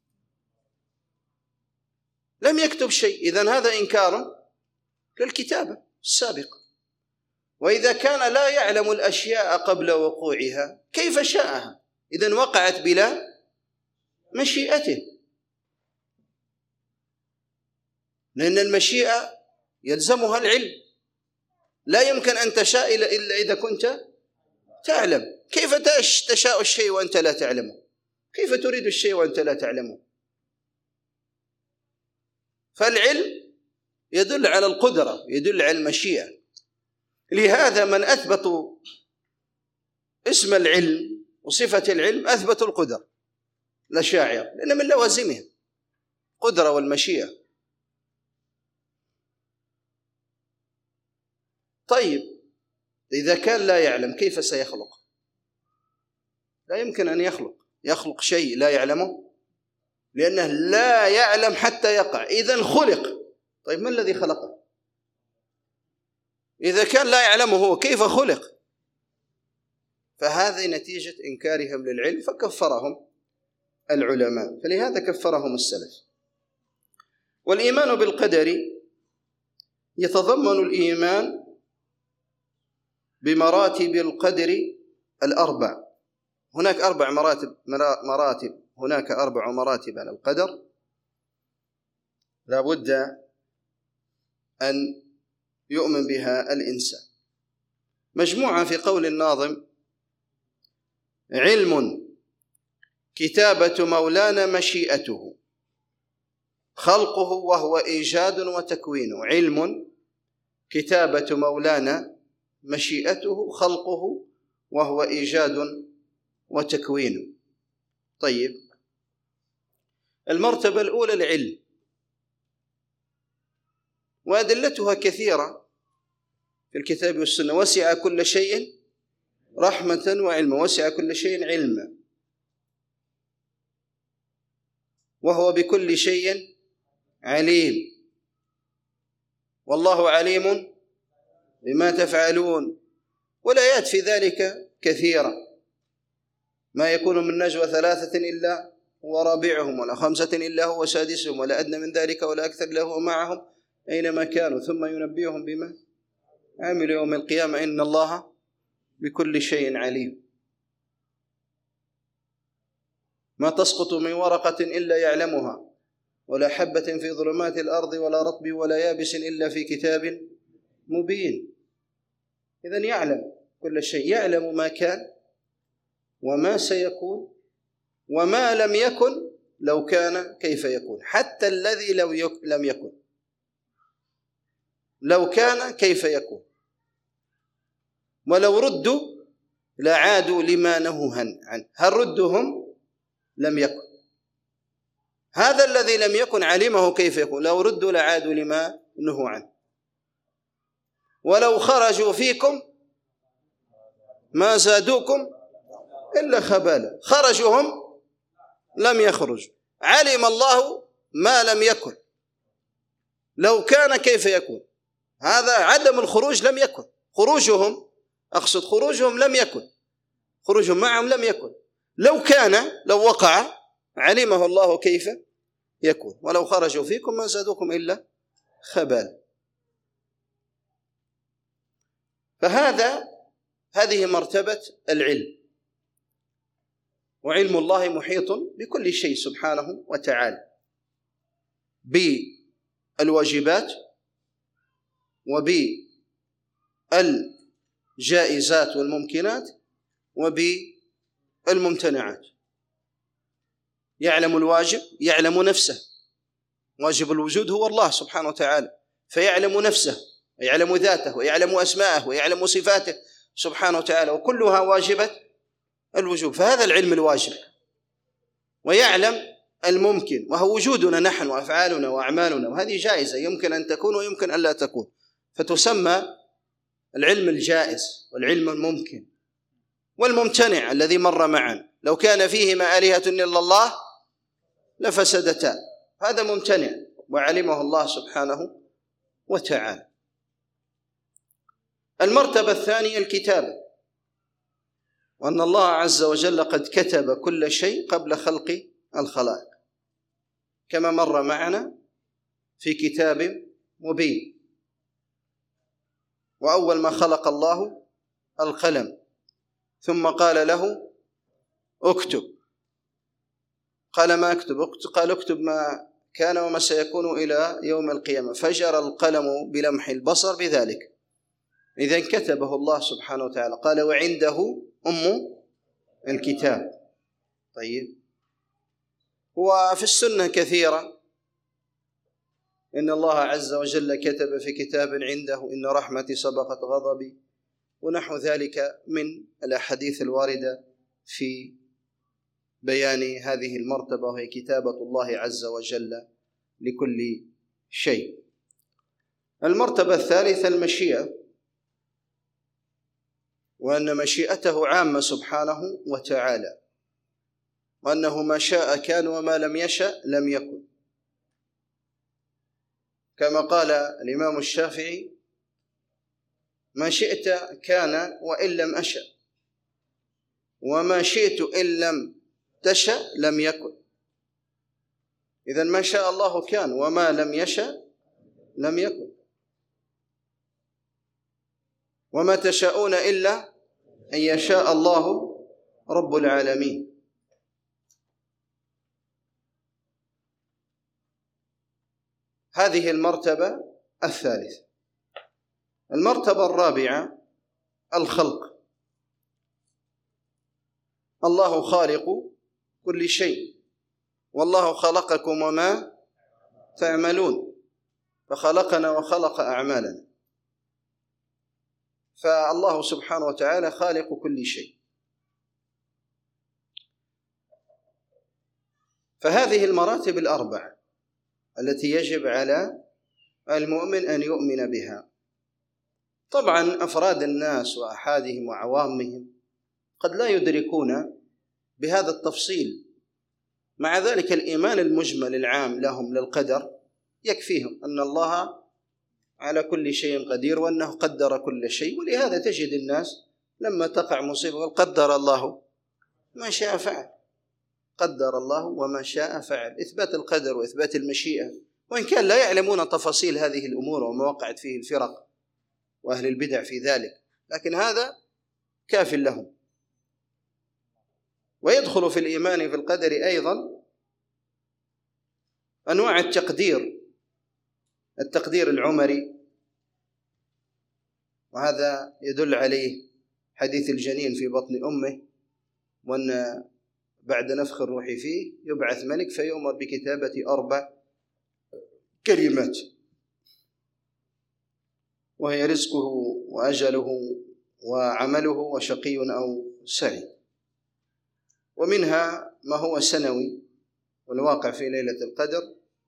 S2: لم يكتب شيء، إذن هذا إنكار للكتابة السابقة. وإذا كان لا يعلم الأشياء قبل وقوعها كيف شاءها؟ إذن وقعت بلا مشيئته، لأن المشيئة يلزمها العلم، لا يمكن أن تشاء إلا إذا كنت تعلم. كيف تشاء الشيء وأنت لا تعلمه؟ كيف تريد الشيء وأنت لا تعلمه؟ فالعلم يدل على القدرة، يدل على المشيئة. لهذا من أثبتوا اسم العلم وصفة العلم أثبتوا القدرة، الأشاعرة، لأن من لوازمها قدرة والمشيئة. طيب إذا كان لا يعلم كيف سيخلق؟ لا يمكن أن يخلق يخلق شيء لا يعلمه، لأنه لا يعلم حتى يقع. إذن خلق. طيب ما الذي خلقه؟ إذا كان لا يعلمه هو كيف خلق؟ فهذه نتيجة إنكارهم للعلم، فكفرهم العلماء، فلهذا كفرهم السلف. والإيمان بالقدر يتضمن الإيمان بمراتب القدر الأربع. هناك أربع مراتب مراتب هناك أربع مراتب على القدر لا بد أن يؤمن بها الإنسان. مجموعة في قول الناظم: علم كتابة مولانا مشيئته، خلقه وهو إيجاد وتكوين. علم كتابة مولانا مشيئته، خلقه وهو إيجاد وتكوين. طيب المرتبة الأولى العلم، وأدلتها كثيرة في الكتاب والسنة. وسع كل شيء رحمة وعلما، وسع كل شيء علما. وهو بكل شيء عليم. والله عليم بما تفعلون. والآيات في ذلك كثيرة. ما يكون من نجوى ثلاثة إلا هو رابعهم ولا خمسة إلا هو سادسهم ولا أدنى من ذلك ولا أكثر إلا هو معهم أينما كانوا ثم ينبئهم بما عملوا يوم القيامة إن الله بكل شيء عليم. ما تسقط من ورقة إلا يعلمها ولا حبة في ظلمات الأرض ولا رطب ولا يابس إلا في كتاب مبين. إذن يعلم كل شيء، يعلم ما كان وما سيكون وما لم يكن لو كان كيف يكون، حتى الذي لو لم يكن لو كان كيف يكون. ولو ردوا لعادوا لما نهوا عنه. هل ردهم؟ لم يكن. هذا الذي لم يكن علمه كيف يكون. لو ردوا لعادوا لما نهوا عنه. ولو خرجوا فيكم ما زادوكم إلا خبالا. خرجوا هم لم يخرجوا. علم الله ما لم يكن. لو كان كيف يكون. هذا عدم الخروج لم يكن. خروجهم أقصد خروجهم لم يكن. خروجهم معهم لم يكن. لو كان لو وقع علمه الله كيف يكون. ولو خرجوا فيكم ما زادوكم إلا خبالا. فهذا هذه مرتبة العلم. وعلم الله محيط بكل شيء سبحانه وتعالى، بالواجبات وبالجائزات والممكنات وبالممتنعات. يعلم الواجب، يعلم نفسه. واجب الوجود هو الله سبحانه وتعالى، فيعلم نفسه ويعلم ذاته ويعلم أسماءه ويعلم صفاته سبحانه وتعالى، وكلها واجبة الوجوب. فهذا العلم الواجب. ويعلم الممكن وهو وجودنا نحن وأفعالنا وأعمالنا، وهذه جائزة يمكن أن تكون ويمكن أن لا تكون، فتسمى العلم الجائز والعلم الممكن. والممتنع الذي مر معا، لو كان فيهما آلهة إلا الله لفسدتا. هذا ممتنع وعلمه الله سبحانه وتعالى. المرتبة الثانية الكتابة، وأن الله عز وجل قد كتب كل شيء قبل خلق الخلائق كما مر معنا في كتاب مبين. وأول ما خلق الله القلم ثم قال له اكتب. قال ما اكتب؟ قال اكتب ما كان وما سيكون إلى يوم القيامة. فجر القلم بلمح البصر بذلك. إذن كتبه الله سبحانه وتعالى. قال وعنده أم الكتاب. طيب، وفي السنة كثيرا إن الله عز وجل كتب في كتاب عنده إن رحمتي سبقت غضبي، ونحو ذلك من الأحاديث الواردة في بيان هذه المرتبة، وهي كتابة الله عز وجل لكل شيء. المرتبة الثالثة المشيئة، وأن مشيئته عامة سبحانه وتعالى، وأنه ما شاء كان وما لم يشأ لم يكن. كما قال الإمام الشافعي ما شئت كان وإن لم أشأ، وما شئت إن لم تشأ لم يكن. إذن ما شاء الله كان وما لم يشأ لم يكن. وما تشاءون إلا أن يشاء الله رب العالمين. هذه المرتبة الثالثة. المرتبة الرابعة الخلق. الله خالق كل شيء، والله خلقكم وما تعملون، فخلقنا وخلق أعمالنا. فالله سبحانه وتعالى خالق كل شيء. فهذه المراتب الأربعة التي يجب على المؤمن أن يؤمن بها. طبعا أفراد الناس وأحادهم وعوامهم قد لا يدركون بهذا التفصيل مع ذلك الإيمان المجمل العام لهم للقدر يكفيهم أن الله على كل شيء قدير وأنه قدر كل شيء. ولهذا تجد الناس لما تقع مصيبة قدر الله ما شاء فعل، قدر الله وما شاء فعل، إثبات القدر وإثبات المشيئة، وإن كان لا يعلمون تفاصيل هذه الأمور وما وقعت فيه الفرق وأهل البدع في ذلك، لكن هذا كاف لهم. ويدخل في الإيمان في القدر أيضا أنواع التقدير، التقدير العمري، وهذا يدل عليه حديث الجنين في بطن أمه، وأن بعد نفخ الروح فيه يبعث ملك فيؤمر بكتابة أربع كلمات، وهي رزقه وأجله وعمله وشقي أو سعيد. ومنها ما هو سنوي والواقع في ليلة القدر،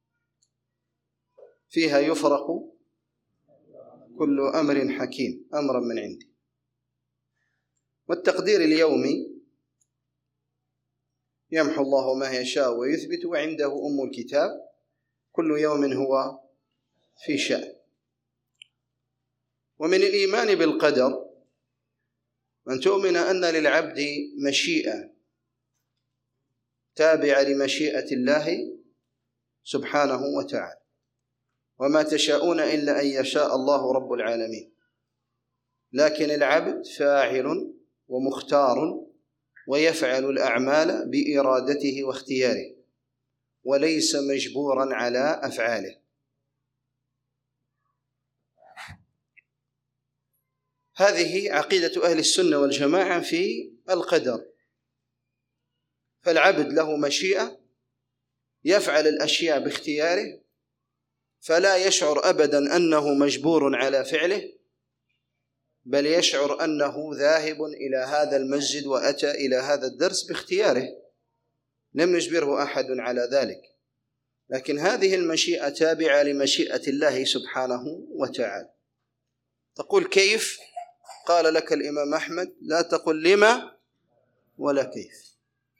S2: فيها يفرق كل أمر حكيم أمرا من عندي. والتقدير اليومي يمحو الله ما يشاء ويثبت وعنده أم الكتاب، كل يوم هو في شأن. ومن الإيمان بالقدر أن تؤمن أن للعبد مشيئة تابعة لمشيئة الله سبحانه وتعالى، وما تشاءون إلا أن يشاء الله رب العالمين. لكن العبد فاعل ومختار ويفعل الأعمال بإرادته واختياره، وليس مجبورا على أفعاله. هذه عقيدة أهل السنة والجماعة في القدر. فالعبد له مشيئة يفعل الأشياء باختياره، فلا يشعر أبدا أنه مجبور على فعله، بل يشعر أنه ذاهب إلى هذا المسجد وأتى إلى هذا الدرس باختياره، لم يجبره أحد على ذلك. لكن هذه المشيئة تابعة لمشيئة الله سبحانه وتعالى. تقول كيف؟ قال لك الإمام أحمد: لا تقل لما ولا كيف.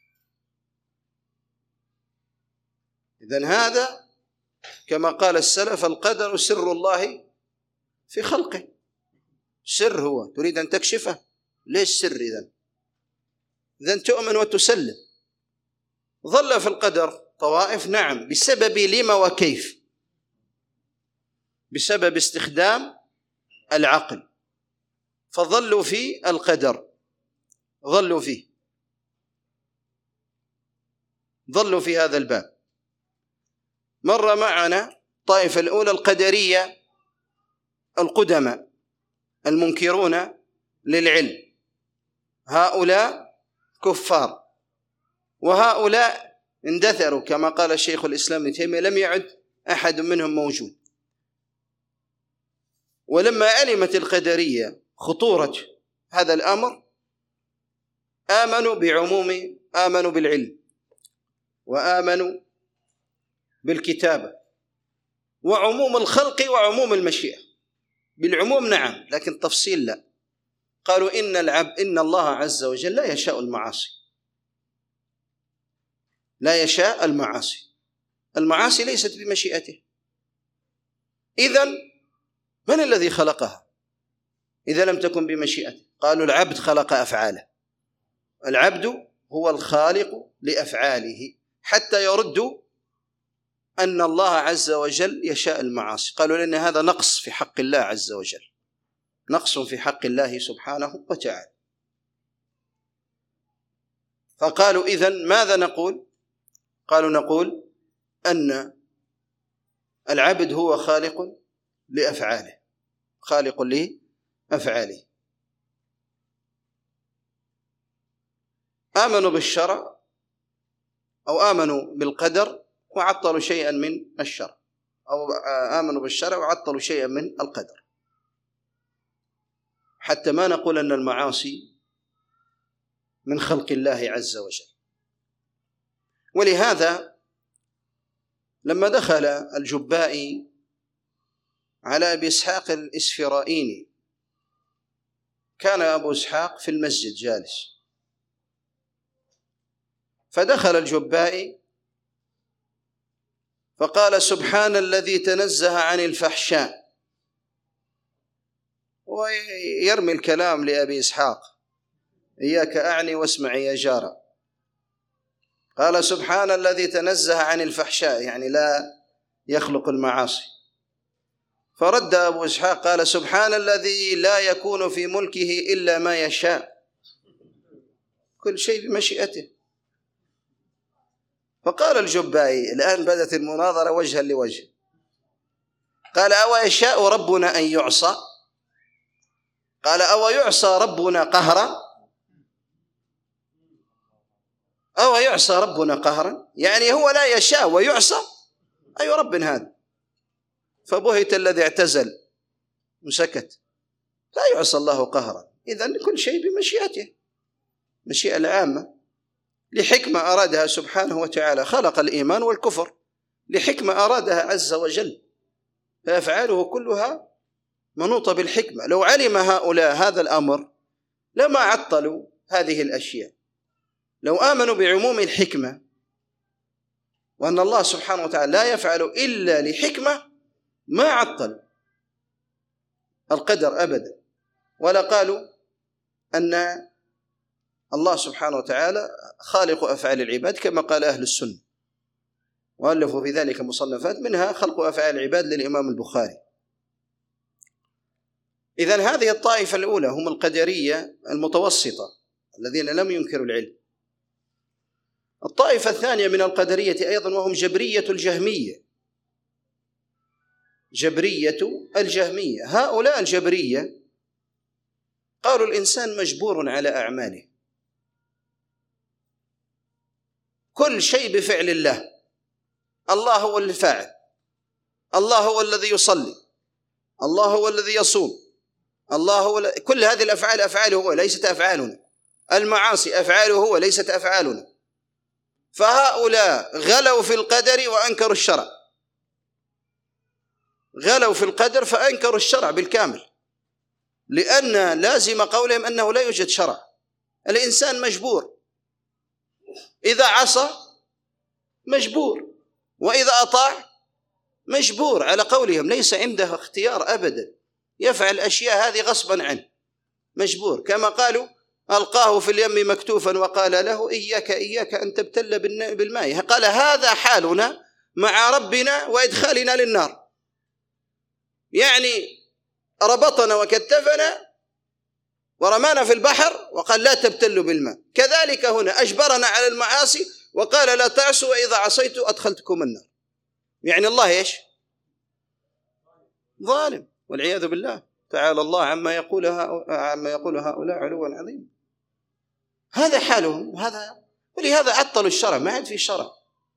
S2: إذن هذا كما قال السلف: القدر سر الله في خلقه. سر هو تريد أن تكشفه، ليش سر إذن؟ إذن تؤمن وتسلم. ظل في القدر طوائف، نعم، بسبب لما وكيف، بسبب استخدام العقل، فظلوا في القدر، ظلوا فيه، ظلوا في هذا الباب. مر معنا الطائفة الأولى القدرية القدماء المنكرون للعلم، هؤلاء كفار، وهؤلاء اندثروا كما قال الشيخ الإسلام ابن تيمية: لم يعد أحد منهم موجود. ولما علمت القدرية خطورة هذا الأمر آمنوا بعموم، آمنوا بالعلم، وآمنوا بالكتابة، وعموم الخلق وعموم المشيئة. بالعموم نعم، لكن تفصيل لا. قالوا إن العبد إن الله عز وجل لا يشاء المعاصي، لا يشاء المعاصي، المعاصي ليست بمشيئته. إذن من الذي خلقها إذا لم تكن بمشيئته؟ قالوا العبد خلق أفعاله، العبد هو الخالق لأفعاله، حتى يردوا أن الله عز وجل يشاء المعاصي. قالوا لأن هذا نقص في حق الله عز وجل، نقص في حق الله سبحانه وتعالى. فقالوا إذن ماذا نقول؟ قالوا نقول أن العبد هو خالق لأفعاله، خالق لأفعاله. آمنوا بالشرع أو آمنوا بالقدر وعطلوا شيئا من الشرع، أو آمنوا بالشرع وعطلوا شيئا من القدر، حتى ما نقول أن المعاصي من خلق الله عز وجل. ولهذا لما دخل الجبائي على أبي إسحاق الإسفرائيني، كان أبو إسحاق في المسجد جالس، فدخل الجبائي فقال سبحان الذي تنزه عن الفحشاء، ويرمي الكلام لأبي إسحاق: إياك أعني واسمع يا جارة. قال سبحان الذي تنزه عن الفحشاء، يعني لا يخلق المعاصي. فرد أبو إسحاق قال: سبحان الذي لا يكون في ملكه إلا ما يشاء، كل شيء بمشيئته. فقال الجبائي: الآن بدت المناظرة وجها لوجه. قال: أو يشاء ربنا أن يعصى؟ قال: أو يعصى ربنا قهرا؟ أو يعصى ربنا قهرا؟ يعني هو لا يشاء ويعصى؟ أي رب هذا؟ فبهت الذي اعتزل وسكت. لا يعصى الله قهرا، إذن كل شيء بمشيئته، مشيئة العامة لحكمة أرادها سبحانه وتعالى. خلق الإيمان والكفر لحكمة أرادها عز وجل، فأفعاله كلها منوطة بالحكمة. لو علم هؤلاء هذا الأمر لما عطلوا هذه الأشياء. لو آمنوا بعموم الحكمة وأن الله سبحانه وتعالى لا يفعل إلا لحكمة ما عطل القدر أبدا، ولا قالوا أن الله سبحانه وتعالى خالق أفعال العباد كما قال أهل السنة، وألفوا في ذلك مصنفات منها خلق أفعال العباد للإمام البخاري. إذن هذه الطائفة الأولى هم القدرية المتوسطة الذين لم ينكروا العلم. الطائفة الثانية من القدرية أيضا وهم جبرية الجهمية. جبرية الجهمية، هؤلاء الجبرية قالوا الإنسان مجبور على أعماله، كل شيء بفعل الله. الله هو الفاعل، الله هو الذي يصلي، الله هو الذي يصوم، الله هو ل... كل هذه الأفعال أفعاله هو ليست أفعالنا. المعاصي أفعاله هو ليست أفعالنا. فهؤلاء غلوا في القدر وأنكروا الشرع، غلوا في القدر فأنكروا الشرع بالكامل، لأن لازم قولهم أنه لا يوجد شرع. الإنسان مجبور، إذا عصى مجبور، وإذا أطاع مجبور. على قولهم ليس عنده اختيار أبدا، يفعل الأشياء هذه غصبا عنه، مجبور. كما قالوا: ألقاه في اليم مكتوفا وقال له: إياك إياك أن تبتل بالماء. قال: هذا حالنا مع ربنا وإدخالنا للنار، يعني ربطنا وكتفنا ورمانا في البحر وقال: لا تبتلوا بالماء. كذلك هنا أجبرنا على المعاصي وقال: لا تعصوا وإذا عصيتوا أدخلتكم النار. يعني الله إيش؟ ظالم والعياذ بالله، تعالى الله عما يقولها عما يقول هؤلاء علوا عظيما. هذا حالهم، وهذا ولهذا عطلوا الشرع، ما عاد في شرع.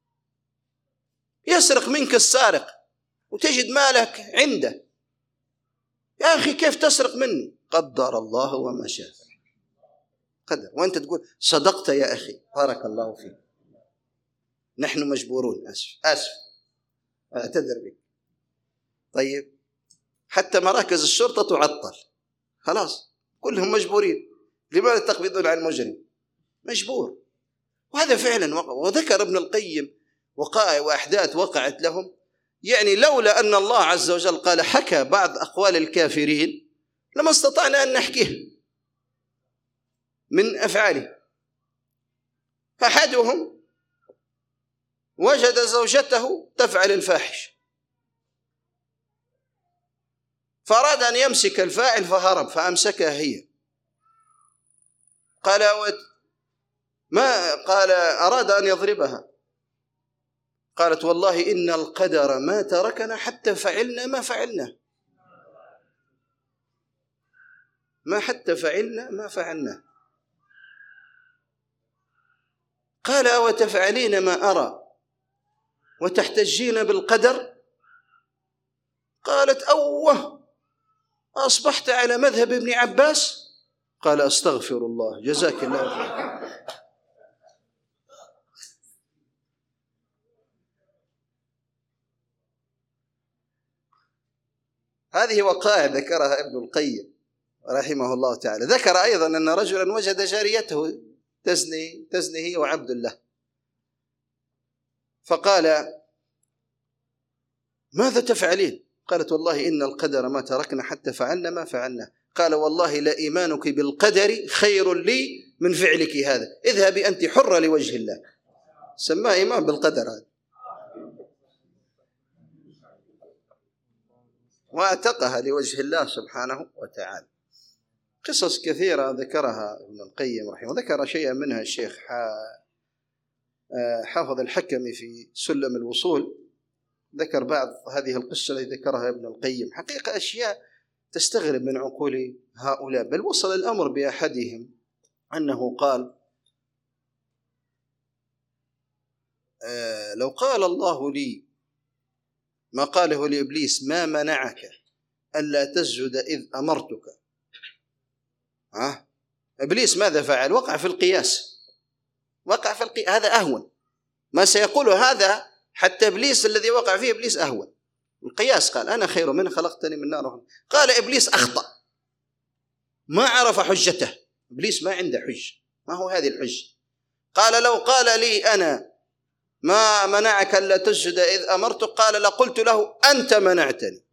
S2: يسرق منك السارق وتجد مالك عنده، يا أخي كيف تسرق مني؟ قدر الله وما شاء قدر، وأنت تقول صدقت يا أخي بارك الله فيك، نحن مجبورون، أسف أسف أعتذر بك. طيب حتى مراكز الشرطة تعطل، خلاص كلهم مجبورين. لماذا تقبضون عن المجرم؟ مجبور. وهذا فعلا وقع. وذكر ابن القيم وقائع وأحداث وقعت لهم، يعني لولا أن الله عز وجل قال حكى بعض أقوال الكافرين لما استطعنا أن نحكيه من أفعاله. أحدهم وجد زوجته تفعل الفاحش، فأراد أن يمسك الفاعل فهرب فأمسكها هي. قال ما قال أراد أن يضربها، قالت والله إن القدر ما تركنا حتى فعلنا ما فعلنا، ما حتى فعلنا ما فعلنا. قال وتفعلين ما أرى وتحتجين بالقدر؟ قالت أوه أصبحت على مذهب ابن عباس؟ قال أستغفر الله جزاك الله خير. هذه وقائع ذكرها ابن القيم رحمه الله تعالى. ذكر أيضا أن رجلا وجد جاريته تزني تزني هي وعبد الله، فقال ماذا تفعلين؟ قالت والله إن القدر ما تركنا حتى فعلنا ما فعلنا. قال والله لإيمانك بالقدر خير لي من فعلك هذا، اذهبي أنت حرة لوجه الله. سماه إيمان بالقدر هذا، واعتقها لوجه الله سبحانه وتعالى. قصص كثيرة ذكرها ابن القيم رحمه، وذكر شيئا منها الشيخ حافظ الحكمي في سلم الوصول، ذكر بعض هذه القصة التي ذكرها ابن القيم. حقيقة أشياء تستغرب من عقول هؤلاء، بل وصل الأمر بأحدهم أنه قال آه لو قال الله لي ما قاله لإبليس ما منعك ألا تسجد إذ أمرتك، ها؟ إبليس ماذا فعل؟ وقع في القياس، وقع في القياس، هذا أهون ما سيقوله هذا. حتى إبليس الذي وقع فيه إبليس أهون. القياس قال أنا خير منه خلقتني من نار. قال إبليس أخطأ، ما عرف حجته. إبليس ما عنده حج، ما هو هذه الحجة. قال لو قال لي أنا ما منعك ألا تسجد إذ أمرتك، قال لقلت له أنت منعتني،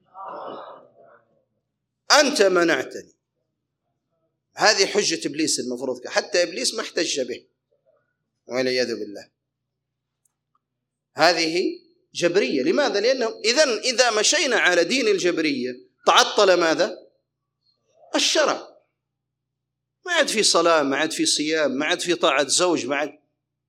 S2: أنت منعتني. هذه حجة إبليس المفروض، حتى إبليس ما احتج به والعياذ بالله. هذه جبرية. لماذا؟ لأنه إذن إذا مشينا على دين الجبرية تعطل ماذا؟ الشرع. ما عاد في صلاة، ما عاد في صيام، ما عاد في طاعة زوج، ما عاد.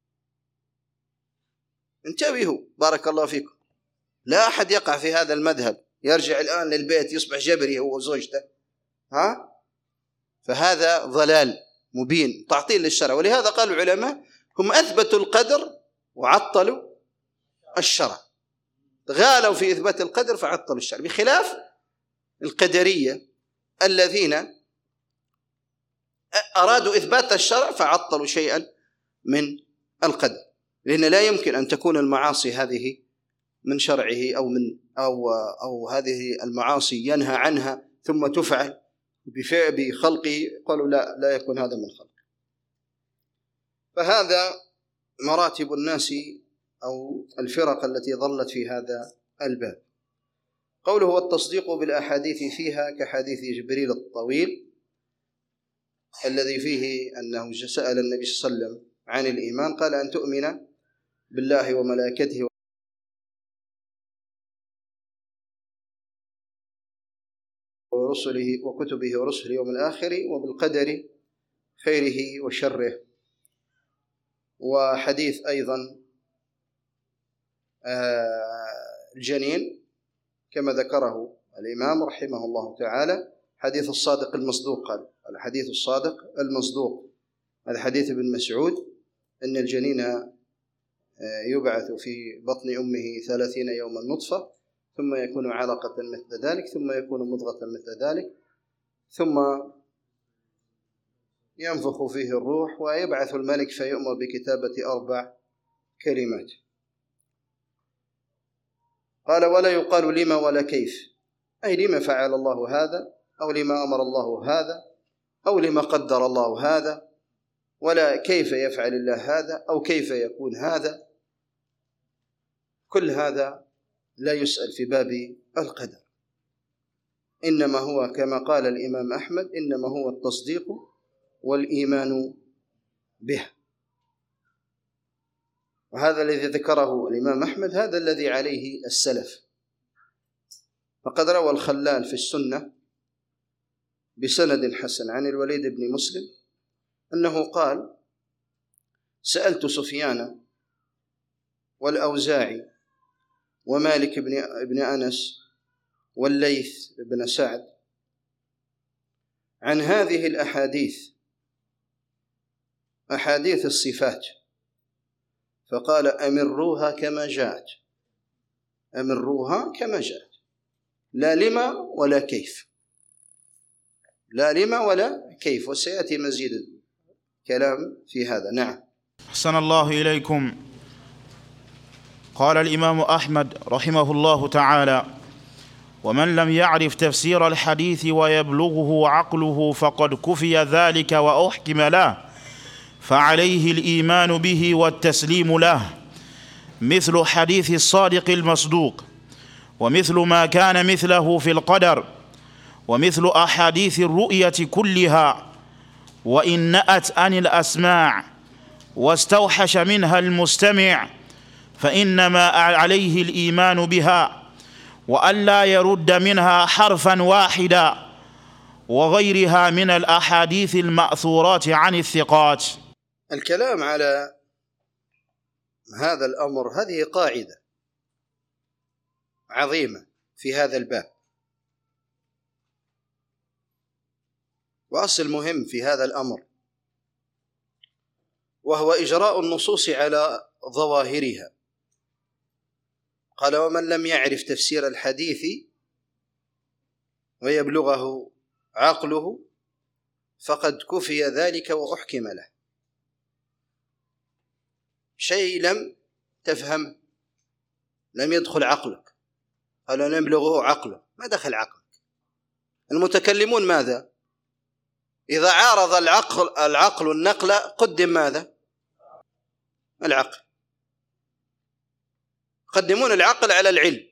S2: انتبهوا بارك الله فيكم، لا أحد يقع في هذا المذهب يرجع الآن للبيت يصبح جبري هو وزوجته، ها؟ فهذا ضلال مبين، تعطيل للشرع. ولهذا قال العلماء هم أثبتوا القدر وعطلوا الشرع، غالوا في إثبات القدر فعطلوا الشرع، بخلاف القدرية الذين أرادوا إثبات الشرع فعطلوا شيئا من القدر. لأن لا يمكن أن تكون المعاصي هذه من شرعه أو من أو أو هذه المعاصي ينهى عنها ثم تفعل بخلقه، قالوا لا لا يكون هذا من خلق. فهذا مراتب الناس أو الفرق التي ظلت في هذا الباب. قوله والتصديق بالأحاديث فيها كحديث جبريل الطويل الذي فيه أنه سأل النبي صلى الله عليه وسلم عن الإيمان، قال أن تؤمن بالله وملائكته ورسله وكتبه ورسله يوم الآخر وبالقدر خيره وشره. وحديث أيضا الجنين كما ذكره الإمام رحمه الله تعالى، حديث الصادق المصدوق، قال الحديث الصادق المصدوق، هذا حديث ابن مسعود أن الجنين يبعث في بطن أمه ثلاثين يوما نطفة، ثم يكون علقة مثل ذلك، ثم يكون مضغة مثل ذلك، ثم ينفخ فيه الروح ويبعث الملك فيؤمر بكتابة أربع كلمات. قال ولا يقال لما ولا كيف، أي لما فعل الله هذا، أو لما أمر الله هذا، أو لما قدر الله هذا، ولا كيف يفعل الله هذا، أو كيف يكون هذا. كل هذا لا يسأل في باب القدر، إنما هو كما قال الإمام أحمد إنما هو التصديق والإيمان به. وهذا الذي ذكره الإمام أحمد هذا الذي عليه السلف. فقد روى الخلال في السنة بسند حسن عن الوليد بن مسلم أنه قال سألت سفيان والأوزاعي ومالك بن أنس والليث بن سعد عن هذه الأحاديث، أحاديث الصفات، فقال أمروها كما جاءت، أمروها كما جاءت، لا لما ولا كيف، لا لما ولا كيف. وسيأتي مزيد كلام في هذا. نعم.
S1: أحسن الله إليكم. قال الإمام أحمد رحمه الله تعالى: ومن لم يعرف تفسير الحديث ويبلغه عقله فقد كفي ذلك وأحكم له، فعليه الإيمان به والتسليم له، مثل حديث الصادق المصدوق. ومثل ما كان مثله في القدر، ومثل أحاديث الرؤية كلها، وإن نأت عن الأسماع واستوحش منها المستمع فإنما عليه الإيمان بها، وألا يرد منها حرفا واحدا، وغيرها من الأحاديث المأثورات عن الثقات.
S2: الكلام على هذا الأمر هذه قاعدة عظيمة في هذا الباب، وأصل مهم في هذا الأمر، وهو إجراء النصوص على ظواهرها. قال: ومن لم يعرف تفسير الحديث ويبلغه عقله فقد كفي ذلك وأحكم له. شيء لم تفهم، لم يدخل عقلك، قال لم يبلغه عقله، ما دخل عقلك. المتكلمون ماذا؟ إذا عارض العقل العقل النقل قدم ماذا؟ العقل. قدمون العقل على العلم،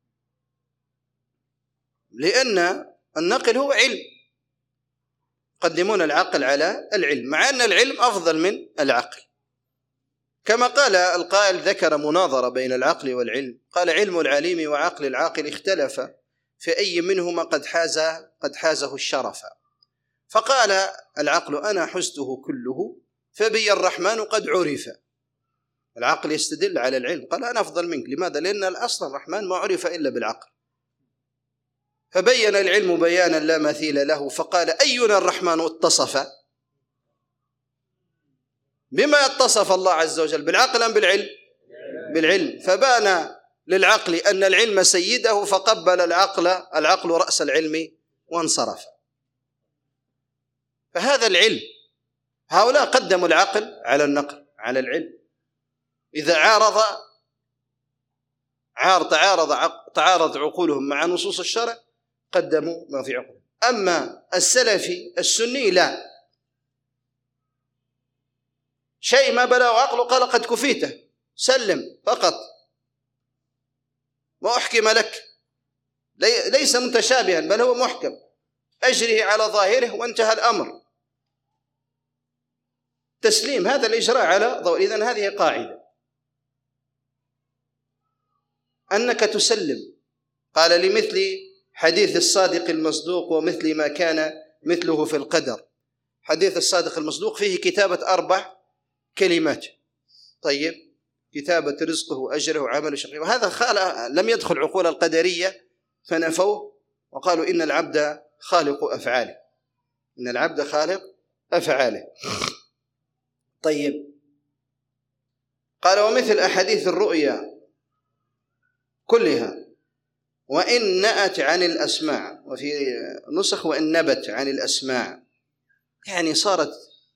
S2: لأن النقل هو علم، قدمون العقل على العلم، مع أن العلم أفضل من العقل. كما قال القائل، ذكر مناظرة بين العقل والعلم، قال: علم العليم وعقل العاقل اختلف في أي منهما قد حاز قد حازه الشرف. فقال العقل: أنا حزته كله فبي الرحمن قد عرف. العقل يستدل على العلم، قال: أنا أفضل منك. لماذا؟ لأن الأصل الرحمن ما عرف إلا بالعقل. فبين العلم بيانا لا مثيل له، فقال: أينا الرحمن اتصف؟ بما يتصف الله عز وجل، بالعقل أم بالعلم؟ بالعلم. فبان للعقل أن العلم سيده، فقبل العقل العقل رأس العلم وانصرف. فهذا العلم، هؤلاء قدموا العقل على النقل على العلم. إذا عارض عارض تعارض تعارض عقولهم مع نصوص الشرع قدموا ما في عقلهم. أما السلفي السني لا، شيء ما بلغ عقله قال: قد كفيته، سلم فقط وأحكم لك. ليس متشابها بل هو محكم، أجره على ظاهره وانتهى الأمر. تسليم، هذا الإجراء على ضوء. إذن هذه قاعدة، أنك تسلم. قال: لمثل حديث الصادق المصدوق ومثل ما كان مثله في القدر. حديث الصادق المصدوق فيه كتابة أربع كلمات، طيب، كتابة رزقه وأجره وعمله شقيه، وهذا خالق لم يدخل عقول القدرية فنفوه وقالوا إن العبد خالق أفعاله، إن العبد خالق أفعاله. طيب، قال: ومثل أحاديث الرؤيا كلها، وإن نأت عن الأسماع، وفي نسخ وإن نبت عن الأسماع، يعني صارت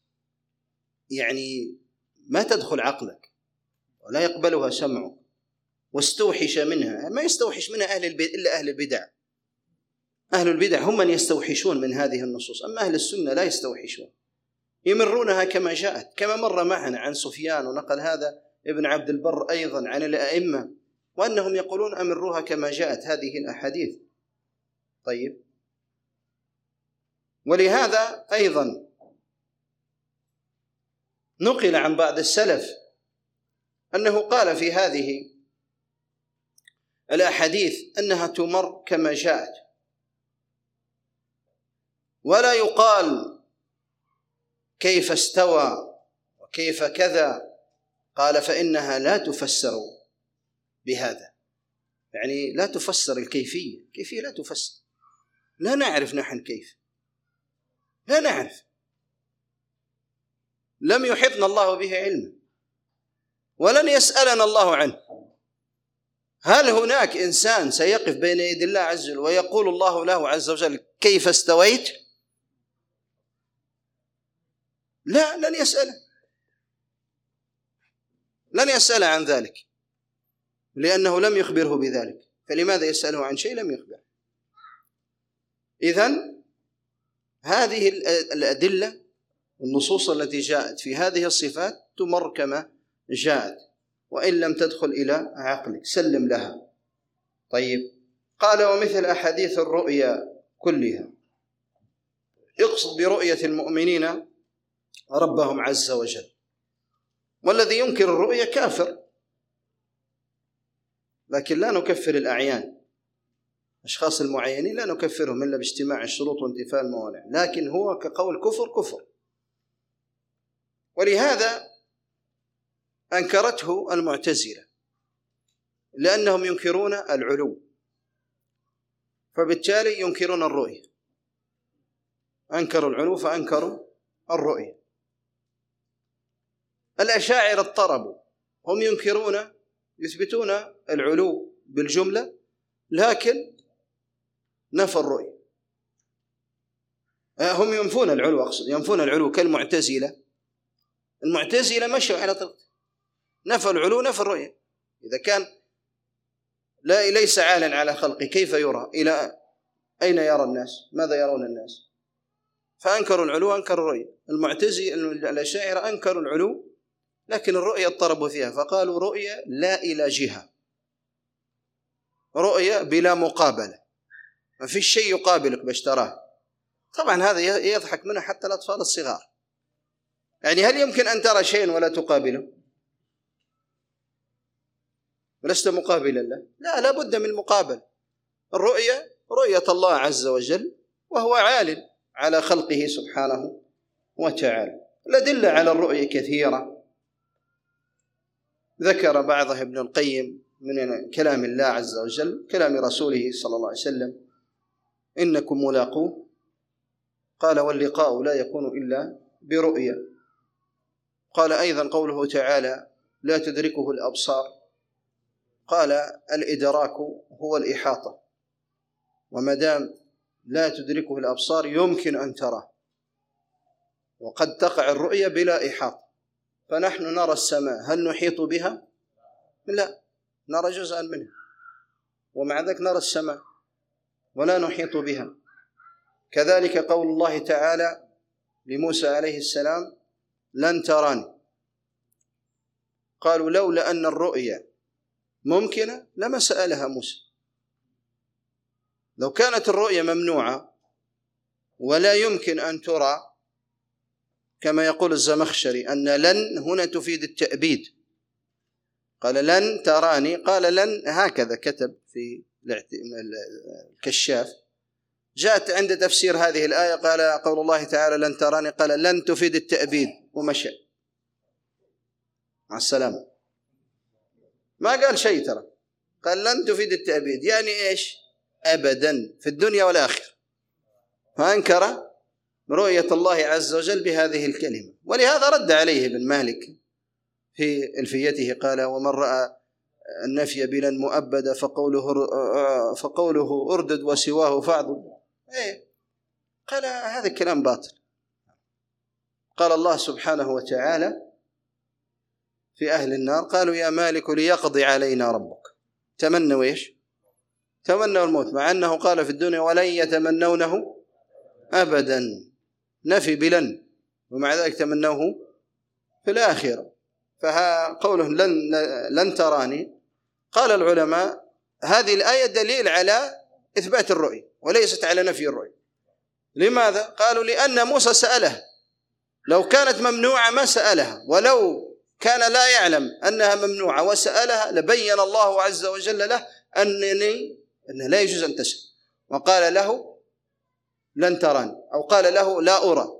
S2: يعني ما تدخل عقلك ولا يقبلها سمعك، واستوحش منها. ما يستوحش منها أهل البدع إلا أهل البدع. أهل البدع هم من يستوحشون من هذه النصوص، أما أهل السنة لا يستوحشون، يمرونها كما جاءت، كما مر معنا عن سفيان، ونقل هذا ابن عبد البر أيضا عن الأئمة، وأنهم يقولون: أمروها كما جاءت هذه الأحاديث. طيب، ولهذا أيضا نقل عن بعض السلف أنه قال في هذه الأحاديث أنها تمر كما جاءت، ولا يقال كيف استوى وكيف كذا. قال: فإنها لا تفسر بهذا، يعني لا تفسر الكيفية، كيفية لا تفسر، لا نعرف نحن كيف، لا نعرف، لم يحطنا الله به علما، ولن يسألنا الله عنه. هل هناك إنسان سيقف بين يدي الله عز وجل ويقول الله له عز وجل: كيف استويت؟ لا، لن يسأله، لن يسأل عن ذلك، لأنه لم يخبره بذلك، فلماذا يسأله عن شيء لم يخبره؟ إذن هذه الأدلة والنصوص التي جاءت في هذه الصفات تمر كما جاءت، وإن لم تدخل إلى عقلك سلم لها. طيب، قال ومثل أحاديث الرؤيا كلها، يقصد برؤية المؤمنين ربهم عز وجل، والذي ينكر الرؤيا كافر، لكن لا نكفر الأعيان، أشخاص المعينين لا نكفرهم إلا باجتماع الشروط وانتفاء الموانع، لكن هو كقول كفر كفر. ولهذا أنكرته المعتزلة، لأنهم ينكرون العلو، فبالتالي ينكرون الرؤية، أنكروا العلو فأنكروا الرؤية. الأشاعرة اضطربوا، هم ينكرون يثبتون العلو بالجملة لكن نفى الرؤية. هم ينفون العلو، أقصد ينفون العلو كالمعتزلة. المعتزلة مشوا على طريق نفى العلو نفى الرؤية. إذا كان لا ليس عالا على خلقه كيف يرى؟ إلى أين يرى الناس؟ ماذا يرون الناس؟ فأنكروا العلو أنكروا الرؤية. المعتزلة الأشاعرة أنكروا العلو لكن الرؤية اضطربوا فيها، فقالوا رؤية لا إلى جهة، رؤية بلا مقابلة، ما في شيء يقابلك باشتراه. طبعا هذا يضحك منه حتى الأطفال الصغار. يعني هل يمكن أن ترى شيئا ولا تقابله؟ ولست مقابلا له؟ لا، لا بد من المقابل. الرؤية رؤية الله عز وجل، وهو عال على خلقه سبحانه وتعالى. الأدلة على الرؤية كثيرة، ذكر بعضها ابن القيم من كلام الله عز وجل، كلام رسوله صلى الله عليه وسلم: إنكم ملاقوه، قال واللقاء لا يكون إلا برؤية. قال أيضا قوله تعالى: لا تدركه الأبصار، قال الإدراك هو الإحاطة، وما دام لا تدركه الأبصار يمكن أن تراه، وقد تقع الرؤية بلا إحاطة. فنحن نرى السماء، هل نحيط بها؟ لا، نرى جزءا منها، ومع ذلك نرى السماء ولا نحيط بها. كذلك قول الله تعالى لموسى عليه السلام: لن تراني. قالوا لولا أن الرؤيا ممكنة لما سألها موسى. لو كانت الرؤيا ممنوعة ولا يمكن أن ترى، كما يقول الزمخشري أن لن هنا تفيد التأبيد، قال لن تراني، قال لن، هكذا كتب في الكشاف. جاءت عند تفسير هذه الآية قال قول الله تعالى لن تراني، قال لن تفيد التأبيد ومشى مع السلامة، ما قال شيء، ترى قال لن تفيد التأبيد، يعني إيش؟ أبدا في الدنيا والآخرة. فأنكر رؤية الله عز وجل بهذه الكلمة. ولهذا رد عليه ابن مالك في ألفيته، قال: ومن رأى النفي بلا مؤبدا فقوله فقوله أردد وسواه فاعضد. إيه؟ قال هذا الكلام باطل. قال الله سبحانه وتعالى في أهل النار: قالوا يا مالك ليقضي علينا ربك. تمنوا إيش؟ تمنوا الموت، مع أنه قال في الدنيا ولن يتمنونه أبدا، نفي بلن، ومع ذلك تمنوه في الآخرة. فقوله لن, لن تراني، قال العلماء هذه الآية دليل على إثبات الرؤية وليست على نفي الرؤية. لماذا؟ قالوا لأن موسى سأله، لو كانت ممنوعة ما سألها، ولو كان لا يعلم أنها ممنوعة وسألها لبين الله عز وجل له أنني أنه لا يجوز أن تسأل، وقال له لن تراني، أو قال له لا أرى.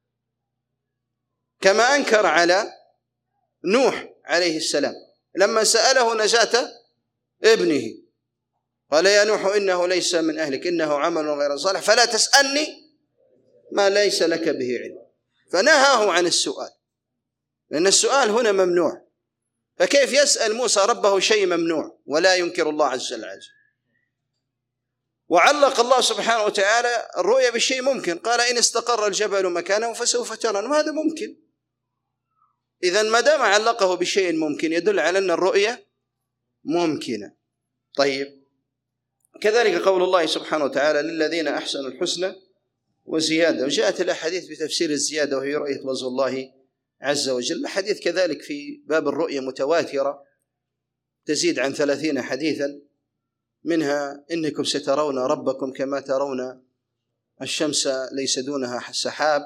S2: كما أنكر على نوح عليه السلام لما سأله نجاة ابنه، قال يا نوح إنه ليس من أهلك إنه عمل غير صالح فلا تسألني ما ليس لك به علم، فنهاه عن السؤال، لأن السؤال هنا ممنوع. فكيف يسأل موسى ربه شيء ممنوع ولا ينكر الله عز وجل؟ وعلق الله سبحانه وتعالى الرؤيا بالشيء ممكن، قال إن استقر الجبل مكانه فسوف ترون، وهذا ممكن. إذن ما دام علقه بشيء ممكن يدل على أن الرؤيا ممكنة. طيب، كذلك قول الله سبحانه وتعالى للذين أحسنوا الحسنى وزيادة، وجاءت الأحاديث بتفسير الزيادة وهي رؤية وجه الله عز وجل. الحديث كذلك في باب الرؤيا متواترة، تزيد عن ثلاثين حديثا منها إنكم سترون ربكم كما ترون الشمس ليس دونها سحاب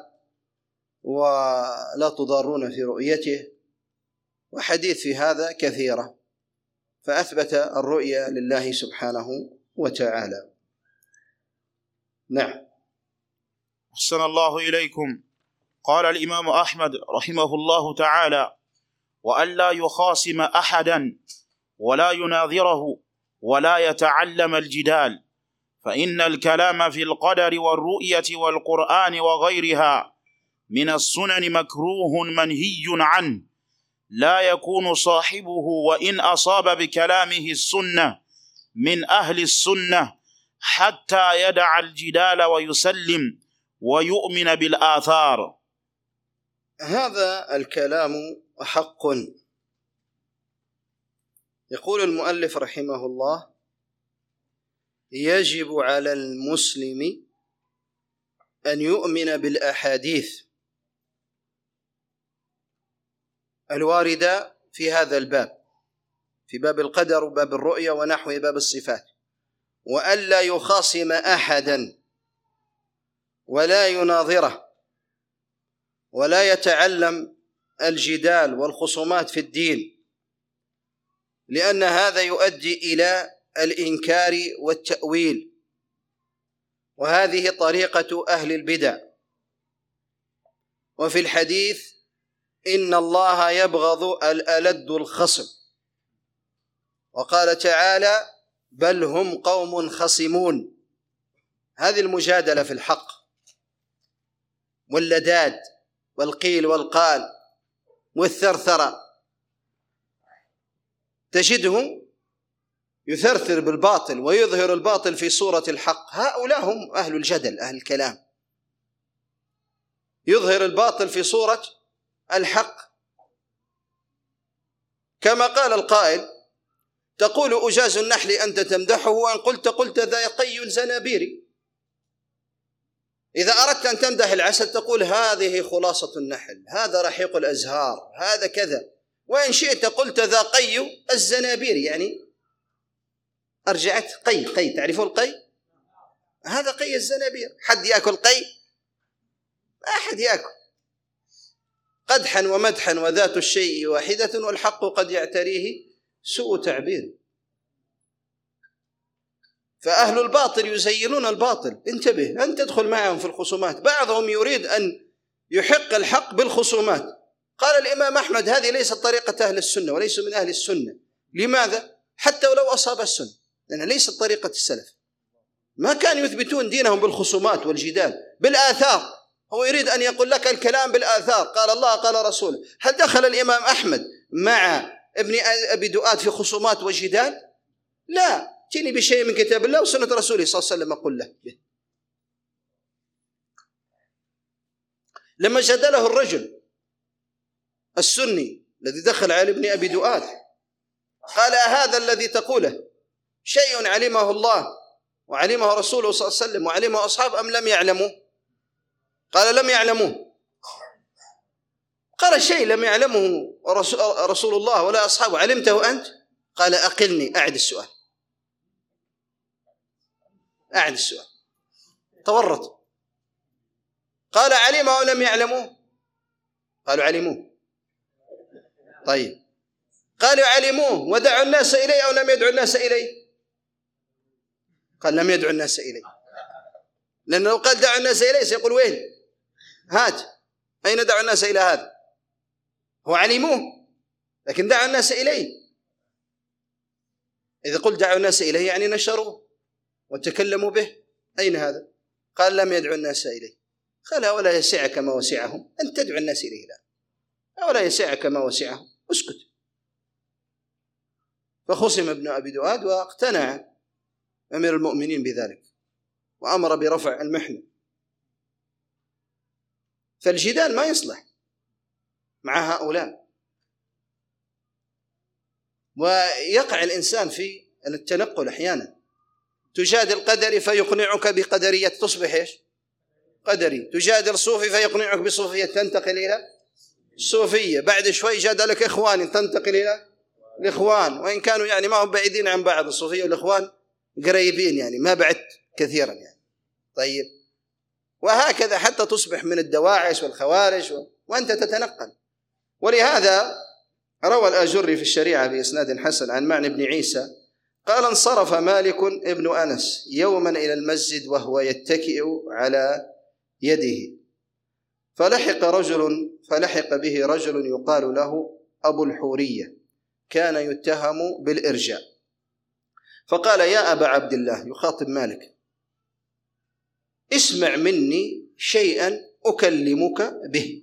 S2: ولا تضارون في رؤيته، وحديث في هذا كثيرة، فأثبت الرؤية لله سبحانه وتعالى. نعم.
S1: أحسن الله إليكم. قال الإمام أحمد رحمه الله تعالى: وألا يخاصم أحدا ولا يناظره ولا يتعلم الجدال، فإن الكلام في القدر والرؤية والقرآن وغيرها من السنن مكروه منهي عنه، لا يكون صاحبه وإن أصاب بكلامه السنة من أهل السنة حتى يدع الجدال ويسلم ويؤمن بالآثار.
S2: هذا الكلام حق. يقول المؤلف رحمه الله: يجب على المسلم أن يؤمن بالأحاديث الواردة في هذا الباب، في باب القدر وباب الرؤية ونحو باب الصفات، وألا يخاصم أحدا ولا يناظره ولا يتعلم الجدال والخصومات في الدين، لأن هذا يؤدي إلى الإنكار والتأويل، وهذه طريقة أهل البدع. وفي الحديث: إن الله يبغض الألد الخصم. وقال تعالى: بل هم قوم خصمون. هذه المجادلة في الحق واللداد والقيل والقال والثرثرة، تجده يثرثر بالباطل ويظهر الباطل في صورة الحق. هؤلاء هم أهل الجدل، أهل الكلام، يظهر الباطل في صورة الحق. كما قال القائل: تقول أجاز النحل أنت تمدحه، وأن قلت قلت ذا قي الزنابير. إذا أردت أن تمدح العسل تقول هذه خلاصة النحل، هذا رحيق الأزهار، هذا كذا. وإن شئت قلت ذا قي الزنابير، يعني أرجعت قي قي تعرفون القي؟ هذا قي الزنابير. حد يأكل قي؟ ما أحد يأكل. قدحا ومدحا وذات الشيء واحدة، والحق قد يعتريه سوء تعبير. فأهل الباطل يزينون الباطل. انتبه، أن تدخل معهم في الخصومات. بعضهم يريد أن يحق الحق بالخصومات. قال الإمام أحمد: هذه ليست طريقة أهل السنة وليسوا من أهل السنة. لماذا؟ حتى ولو أصاب السنة، لأنها ليست طريقة السلف. ما كانوا يثبتون دينهم بالخصومات والجدال، بالآثار. هو يريد أن يقول لك الكلام بالآثار، قال الله قال رسوله. هل دخل الإمام أحمد مع ابن أبي دؤاد في خصومات وجدال؟ لا، تيني بشيء من كتاب الله وسنة رسوله صلى الله عليه وسلم أقول له به. لما جادله الرجل السني الذي دخل على ابن أبي دؤاد قال: هذا الذي تقوله شيء علمه الله وعلمه رسوله صلى الله عليه وسلم وعلمه أصحابه أم لم يعلموا؟ قال: لم يعلموه. قال: شيء لم يعلمه رسول الله ولا أصحابه علمته أنت؟ قال: أقلني، أعد السؤال، أعد السؤال. تورط. قال: علمه أو لم يعلموه؟ قالوا: علموه. طيب، قالوا: علموه ودعوا الناس إليه أو لم يدعوا الناس إليه؟ قال: لم يدعوا الناس إليه. لأنه لو قال دعوا الناس إليه سيقول: وين؟ هات، أين دعوا الناس إلى هذا؟ هو علموه لكن دعوا الناس إليه. إذا قلت دعوا الناس إليه يعني نشروه وتكلموا به. أين هذا؟ قال: لم يدعوا الناس إليه. قال: ولا يسعك ما وسعهم أن تدعو الناس إليه؟ لا، ولا يسعك ما وسعهم، اسكت. فخصم ابن أبي دؤاد واقتنع أمير المؤمنين بذلك وأمر برفع المحنة. فالجدال ما يصلح مع هؤلاء. ويقع الإنسان في التنقل أحيانا. تجادل قدري فيقنعك بقدرية تصبح إيش؟ قدري. تجادل صوفي فيقنعك بصوفية تنتقل إلى الصوفية. بعد شوي جادلك إخواني تنتقل إلى الإخوان، وإن كانوا يعني ما هم بعيدين عن بعض الصوفية والإخوان قريبين يعني، ما بعدت كثيرا يعني. طيب، وهكذا حتى تصبح من الدواعش والخوارج و... وأنت تتنقل. ولهذا روى الآجري في الشريعة بإسناد حسن عن معن بن عيسى قال: انصرف مالك ابن أنس يوما إلى المسجد وهو يتكئ على يده، فلحق رجل فلحق به رجل يقال له أبو الحورية، كان يتهم بالإرجاء، فقال: يا أبا عبد الله، يخاطب مالك، اسمع مني شيئا أكلمك به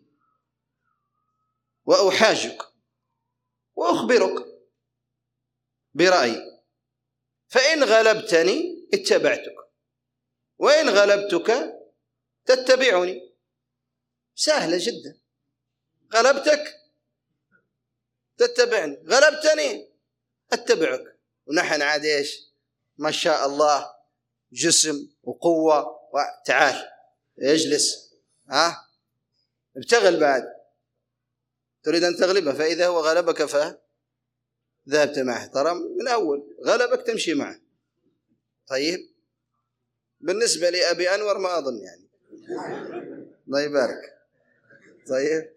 S2: وأحاجك وأخبرك برأيي، فإن غلبتني اتبعتك، وإن غلبتك تتبعني. سهلة جدا، غلبتك تتبعني، غلبتني اتبعك. ونحن عاد ايش ما شاء الله جسم وقوة، تعال اجلس، ها ابتغل بعد، تريد أن تغلبه، فإذا هو غلبك فذهبت معه. ترى من أول غلبك تمشي معه. طيب، بالنسبة لأبي أنور ما أظن يعني، الله يبارك. طيب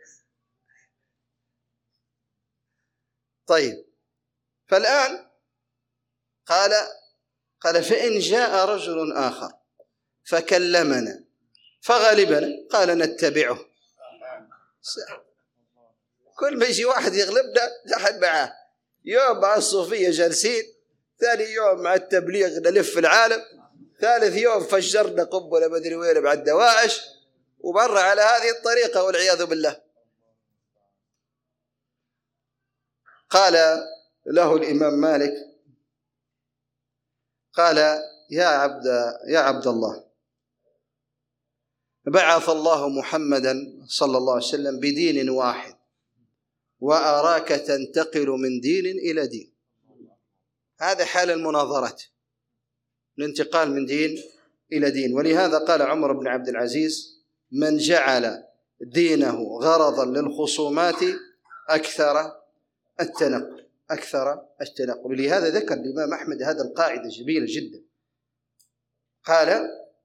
S2: طيب فالآن قال قال فإن جاء رجل آخر فكلمنا فغلبنا قال نتبعه. كل ما يجي واحد يغلبنا نحن معه. يوم مع الصوفية جالسين، ثاني يوم مع التبليغ نلف العالم، ثالث يوم فجرنا قنبلة مدري وين مع الدواعش، ومر على هذه الطريقة والعياذ بالله. قال له الإمام مالك قال: يا عبد يا عبد الله، بعث الله محمدا صلى الله عليه وسلم بدين واحد، وأراك تنتقل من دين إلى دين. هذا حال المناظرات، الانتقال من دين إلى دين. ولهذا قال عمر بن عبد العزيز: من جعل دينه غرضا للخصومات أكثر التنقل أكثر التنقل. لهذا ذكر الإمام أحمد هذا القاعدة جميلة جدا، قال: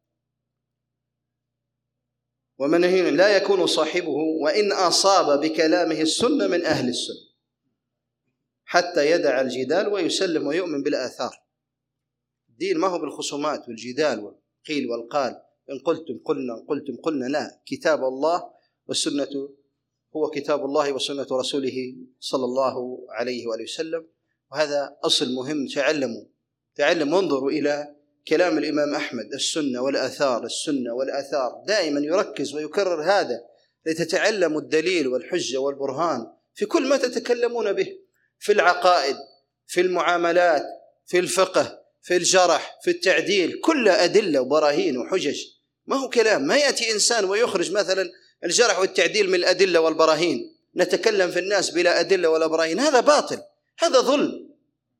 S2: ومن هنا لا يكون صاحبه وإن أصاب بكلامه السنة من أهل السنة، حتى يدع الجدال ويسلم ويؤمن بالآثار. الدين ما هو بالخصومات والجدال والقيل والقال، إن قلتم قلنا إن قلتم قلنا، لا، كتاب الله والسنة هو كتاب الله وسنة رسوله صلى الله عليه وآله وسلم. وهذا أصل مهم، تعلموا تعلموا انظروا إلى كلام الإمام أحمد، السنة والآثار، السنة والآثار، دائما يركز ويكرر هذا لتتعلموا الدليل والحجة والبرهان في كل ما تتكلمون به، في العقائد، في المعاملات، في الفقه، في الجرح، في التعديل، كل أدلة وبراهين وحجج. ما هو كلام، ما يأتي إنسان ويخرج مثلا الجرح والتعديل من الأدلة والبراهين، نتكلم في الناس بلا أدلة ولا براهين، هذا باطل، هذا ظلم،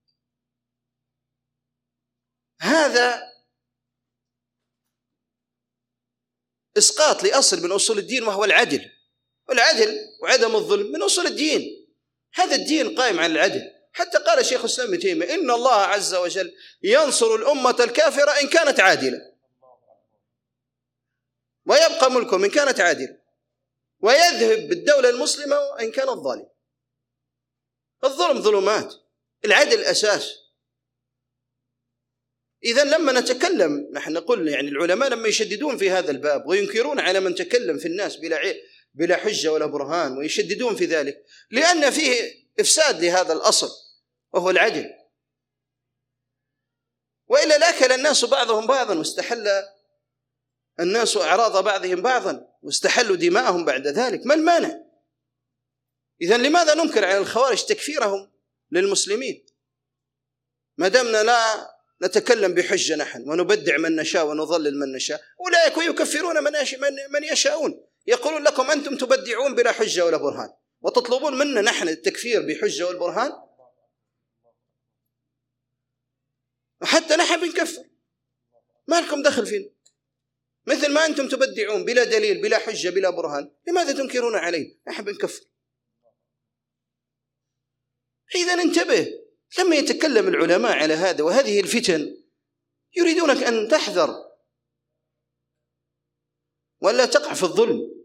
S2: هذا إسقاط لأصل من أصول الدين وهو العدل. والعدل وعدم الظلم من أصول الدين، هذا الدين قائم على العدل. حتى قال شيخ الإسلام ابن تيمية: إن الله عز وجل ينصر الأمة الكافرة إن كانت عادلة، ويبقى ملكهم إن كانت عادلة، ويذهب بالدولة المسلمة إن كانت ظالمة. الظلم ظلمات، العدل أساس. إذا لما نتكلم نحن نقول يعني العلماء لما يشددون في هذا الباب وينكرون على من تكلم في الناس بلا بلا حجة ولا برهان، ويشددون في ذلك لأن فيه إفساد لهذا الأصل وهو العدل. وإلا لاكل الناس بعضهم بعضا، واستحل الناس أعراض بعضهم بعضا، واستحلوا دماءهم بعد ذلك. ما المانع؟ إذن لماذا ننكر على الخوارج تكفيرهم للمسلمين ما دامنا لا نتكلم بحجة نحن، ونبدع من نشاء ونضلل من نشاء؟ أولئك يكفرون من من يشاءون، يقولون لكم أنتم تبدعون بلا حجة ولا برهان، وتطلبون منا نحن التكفير بحجة والبرهان، وحتى نحن بنكفر، ما لكم دخل فينا. مثل ما أنتم تبدعون بلا دليل بلا حجة بلا برهان، لماذا تنكرون علينا؟ نحن بنكفر. إذا انتبه، لما يتكلم العلماء على هذا وهذه الفتن يريدونك أن تحذر ولا تقع في الظلم،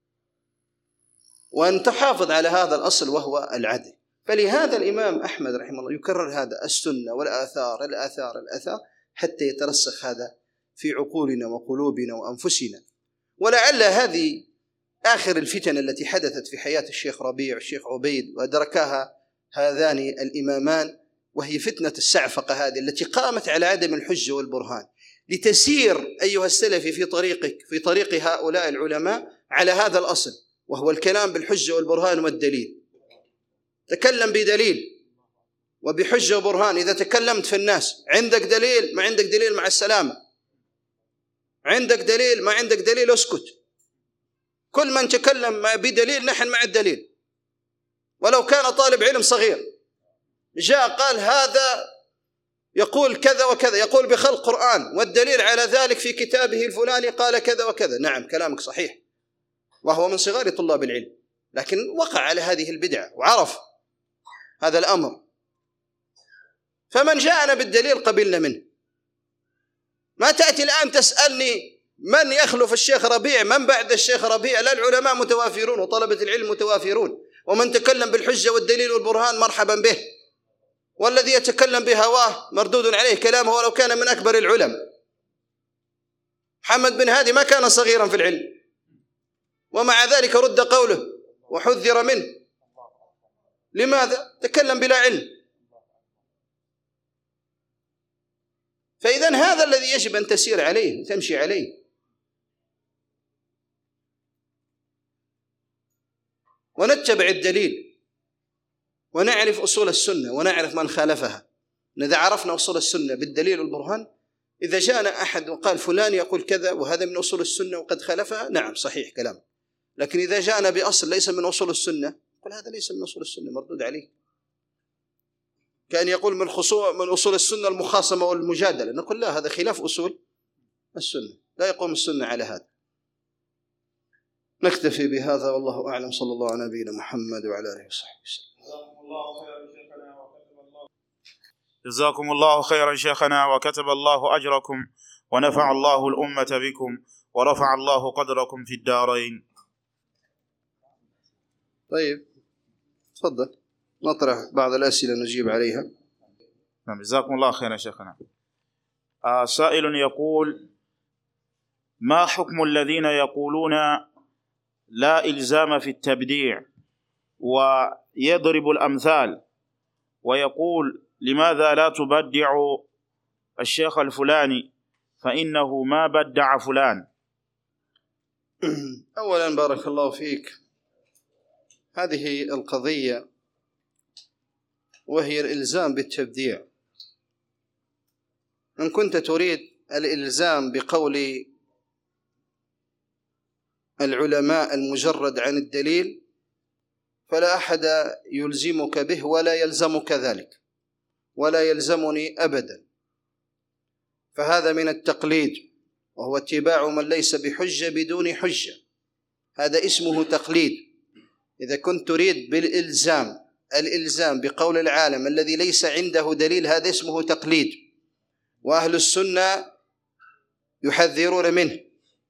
S2: وأن تحافظ على هذا الأصل وهو العدل. فلهذا الإمام أحمد رحمه الله يكرر هذا السنة والآثار الآثار الآثار حتى يترسخ هذا في عقولنا وقلوبنا وأنفسنا. ولعل هذه آخر الفتن التي حدثت في حياة الشيخ ربيع والشيخ عبيد وأدركها هذان الإمامان، وهي فتنة السعفقة هذه التي قامت على عدم الحجة والبرهان، لتسير أيها السلفي في طريقك في طريق هؤلاء العلماء على هذا الأصل، وهو الكلام بالحجة والبرهان والدليل. تكلم بدليل وبحجة وبرهان. إذا تكلمت في الناس عندك دليل، ما عندك دليل مع السلامة، عندك دليل ما عندك دليل اسكت. كل من تكلم بدليل نحن مع الدليل، ولو كان طالب علم صغير جاء قال هذا يقول كذا وكذا، يقول بخلق قرآن والدليل على ذلك في كتابه الفلاني قال كذا وكذا، نعم كلامك صحيح، وهو من صغار طلاب العلم، لكن وقع على هذه البدعة وعرف هذا الأمر. فمن جاءنا بالدليل قبلنا منه. ما تأتي الآن تسألني من يخلف الشيخ ربيع، من بعد الشيخ ربيع؟ لا، العلماء متوافرون وطلبة العلم متوافرون، ومن تكلم بالحجة والدليل والبرهان مرحبا به، والذي يتكلم بهواه مردود عليه كلامه ولو كان من أكبر العلماء. محمد بن هادي ما كان صغيرا في العلم، ومع ذلك رد قوله وحذر منه. لماذا؟ تكلم بلا علم. فإذن هذا الذي يجب أن تسير عليه وتمشي عليه. ونتبع الدليل ونعرف أصول السنة ونعرف من خالفها. إذا عرفنا أصول السنة بالدليل والبرهان، إذا جاءنا أحد وقال فلان يقول كذا وهذا من أصول السنة وقد خالفها، نعم صحيح كلام. لكن إذا جاءنا بأصل ليس من أصول السنة، قل هذا ليس من أصول السنة، مردود عليه. كان يقول من من أصول السنة المخاصمة والمجادلة، نقول لا، هذا خلاف أصول السنة، لا يقوم السنة على هذا. نكتفي بهذا والله أعلم. صلى الله على نبينا محمد وعلى آله وصحبه وسلم.
S1: جزاكم الله خيرا شيخنا وكتب الله أجركم ونفع الله الأمة بكم ورفع الله قدركم في الدارين.
S2: طيب تفضل نطرح بعض الأسئلة نجيب عليها.
S1: نعم جزاكم الله خيرا شيخنا. آه سائل يقول: ما حكم الذين يقولون لا إلزام في التبديع ويضرب الأمثال ويقول لماذا لا تبدع الشيخ الفلاني فإنه ما بدع فلان؟
S2: أولا بارك الله فيك، هذه القضية وهي الإلزام بالتبديع. إن كنت تريد الإلزام بقول العلماء المجرد عن الدليل فلا أحد يلزمك به ولا يلزمك ذلك ولا يلزمني أبدا، فهذا من التقليد، وهو اتباع من ليس بحجة بدون حجة، هذا اسمه تقليد. إذا كنت تريد بالإلزام الإلزام بقول العالم الذي ليس عنده دليل، هذا اسمه تقليد، وأهل السنة يحذرون منه.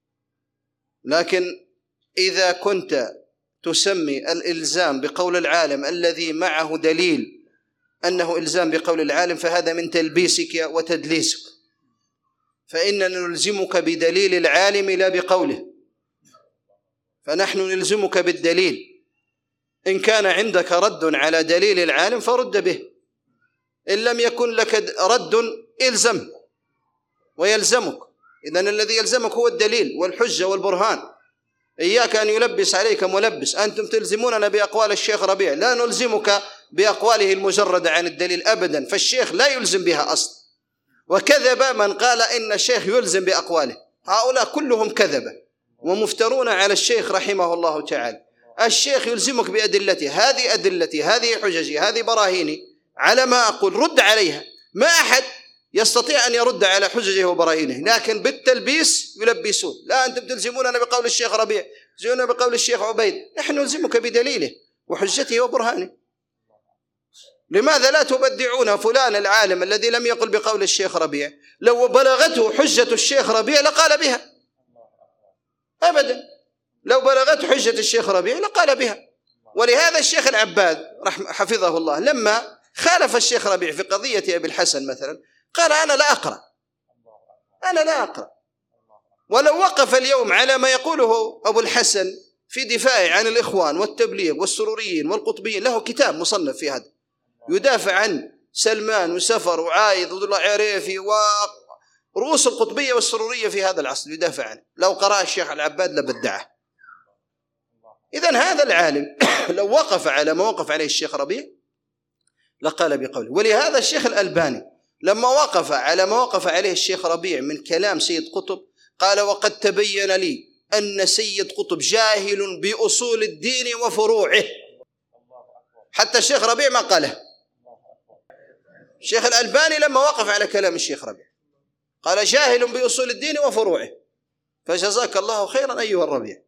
S2: لكن إذا كنت تسمي الإلزام بقول العالم الذي معه دليل أنه إلزام بقول العالم، فهذا من تلبيسك وتدليسك، فإننا نلزمك بدليل العالم لا بقوله، فنحن نلزمك بالدليل. إن كان عندك رد على دليل العالم فرد به، إن لم يكن لك رد إلزم ويلزمك. إذن الذي يلزمك هو الدليل والحجة والبرهان. إياك أن يلبس عليك ملبس. أنتم تلزموننا بأقوال الشيخ ربيع، لا نلزمك بأقواله المجردة عن الدليل أبدا، فالشيخ لا يلزم بها أصلا. وكذب من قال إن الشيخ يلزم بأقواله، هؤلاء كلهم كذبة ومفترون على الشيخ رحمه الله تعالى. الشيخ يلزمك بأدلته، هذه أدلتي، هذه حججي، هذه براهيني، على ما أقول رد عليها. ما أحد يستطيع أن يرد على حججه وبراهينه، لكن بالتلبيس يلبسون. لا، أنتم تلزموننا بقول الشيخ ربيع، تلزموننا بقول الشيخ عبيد، نحن نلزمك بدليله وحجته وبرهانه. لماذا لا تبدعون فلان العالم الذي لم يقل بقول الشيخ ربيع؟ لو بلغته حجة الشيخ ربيع لقال بها أبدا، لو بلغته حجة الشيخ ربيع لقال بها. ولهذا الشيخ العباد حفظه الله لما خالف الشيخ ربيع في قضية أبي الحسن مثلا قال أنا لا أقرأ، أنا لا أقرأ. ولو وقف اليوم على ما يقوله أبو الحسن في دفاعه عن الإخوان والتبليغ والسروريين والقطبيين، له كتاب مصنف في هذا يدافع عن سلمان وسفر وعايض وعبد الله عريفي ورؤوس القطبية والسرورية في هذا العصر يدافع عنه، لو قرأ الشيخ العباد لبدعه. إذن هذا العالم لو وقف على ما وقف عليه الشيخ ربيع لقال بقوله. ولهذا الشيخ الألباني لما وقف على ما وقف عليه الشيخ ربيع من كلام سيد قطب قال وقد تبين لي أن سيد قطب جاهل بأصول الدين وفروعه. حتى الشيخ ربيع ما قاله. الشيخ الألباني لما وقف على كلام الشيخ ربيع قال جاهل بأصول الدين وفروعه، فجزاك الله خيرا أيها الربيع.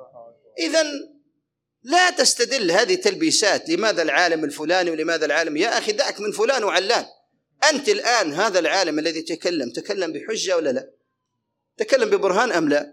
S2: إذن لا تستدل هذه تلبيسات لماذا العالم الفلاني ولماذا العالم، يا أخي دعك من فلان وعلان. أنت الآن هذا العالم الذي تكلم تكلم بحجة ولا لا؟ تكلم ببرهان أم لا؟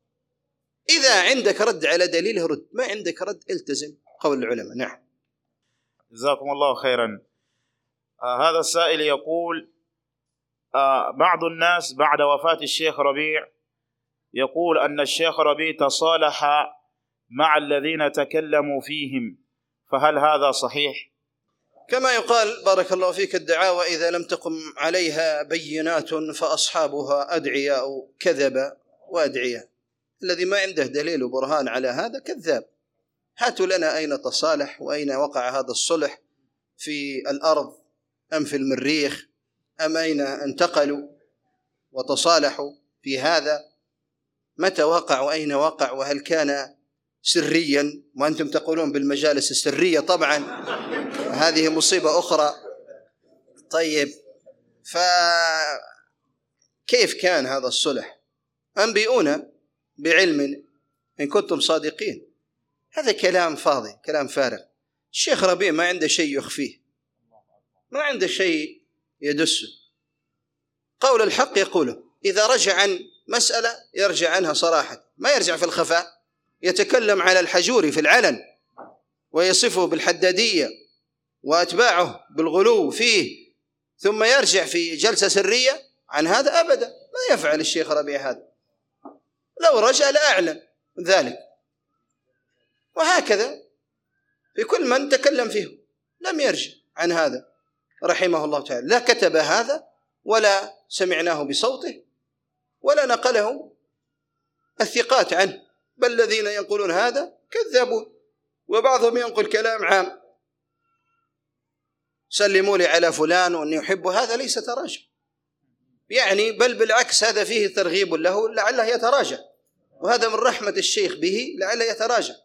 S2: إذا عندك رد على دليله رد، ما عندك رد التزم قول العلماء. نعم.
S1: جزاكم الله خيرا. آه هذا السائل يقول آه بعض الناس بعد وفاة الشيخ ربيع يقول أن الشيخ ربيع تصالح مع الذين تكلموا فيهم، فهل هذا صحيح؟
S2: كما يقال بارك الله فيك الدعاوى إذا لم تقم عليها بينات فأصحابها أدعياء كذب وأدعياء. الذي ما عنده دليل وبرهان على هذا كذاب. هاتوا لنا أين تصالح وأين وقع هذا الصلح، في الأرض أم في المريخ أم أين انتقلوا وتصالحوا في هذا؟ متى وقع وأين وقع؟ وهل كان سريا؟ وأنتم تقولون بالمجالس السرية طبعا هذه مصيبة أخرى. طيب فكيف كان هذا الصلح؟ أنبئونا بعلم إن كنتم صادقين. هذا كلام فاضي، كلام فارغ. الشيخ ربيع ما عنده شيء يخفيه، ما عنده شيء يدسه. قول الحق يقوله، إذا رجع عن مسألة يرجع عنها صراحة، ما يرجع في الخفاء. يتكلم على الحجوري في العلن ويصفه بالحدادية وأتباعه بالغلو فيه، ثم يرجع في جلسة سرية عن هذا أبدا. ما يفعل الشيخ ربيع هذا، لو رجع لأعلن ذلك. وهكذا في كل من تكلم فيه لم يرجع عن هذا رحمه الله تعالى، لا كتب هذا ولا سمعناه بصوته ولا نقله الثقات عنه، بل الذين ينقلون هذا كذبون، وبعضهم ينقل كلام عام سلموا لي على فلان وأني أحب، هذا ليس تراجع يعني، بل بالعكس هذا فيه ترغيب له لعله يتراجع، وهذا من رحمة الشيخ به لعله يتراجع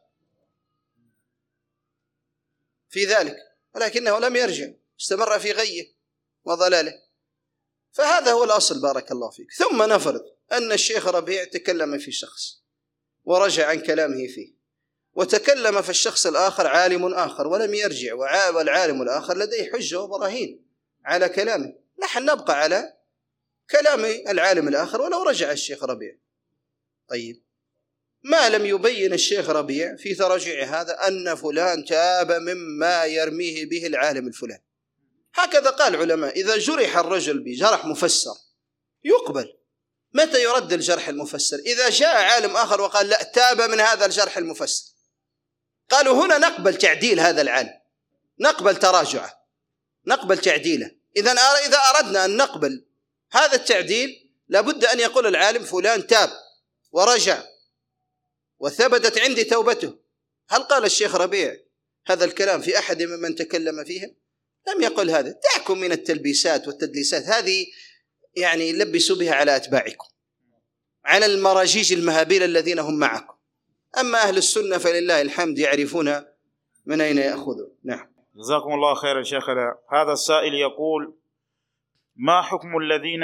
S2: في ذلك، ولكنه لم يرجع، استمر في غيه وضلاله. فهذا هو الأصل بارك الله فيك. ثم نفرض أن الشيخ ربيع تكلم في شخص ورجع عن كلامه فيه، وتكلم في الشخص الآخر عالم آخر ولم يرجع، والعالم الآخر لديه حجة وبراهين على كلامه، نحن نبقى على كلام العالم الآخر ولو رجع الشيخ ربيع. طيب ما لم يبين الشيخ ربيع في تراجع هذا أن فلان تاب مما يرميه به العالم الفلاني. هكذا قال علماء، إذا جرح الرجل بجرح مفسر يقبل. متى يرد الجرح المفسر؟ إذا جاء عالم آخر وقال لا تاب من هذا الجرح المفسر، قالوا هنا نقبل تعديل هذا العالم، نقبل تراجعه، نقبل تعديله. إذا إذا أردنا أن نقبل هذا التعديل لابد أن يقول العالم فلان تاب ورجع وثبتت عندي توبته. هل قال الشيخ ربيع هذا الكلام في أحد ممن تكلم فيهم؟ لم يقل هذا. دعكم من التلبيسات والتدليسات هذه، يعني لبسوا بها على أتباعكم، على المراجيج المهابيل الذين هم معكم. أما أهل السنة فلله الحمد يعرفون من أين يأخذون. نعم.
S1: جزاكم الله خيرا شيخنا. هذا السائل يقول: ما حكم الذين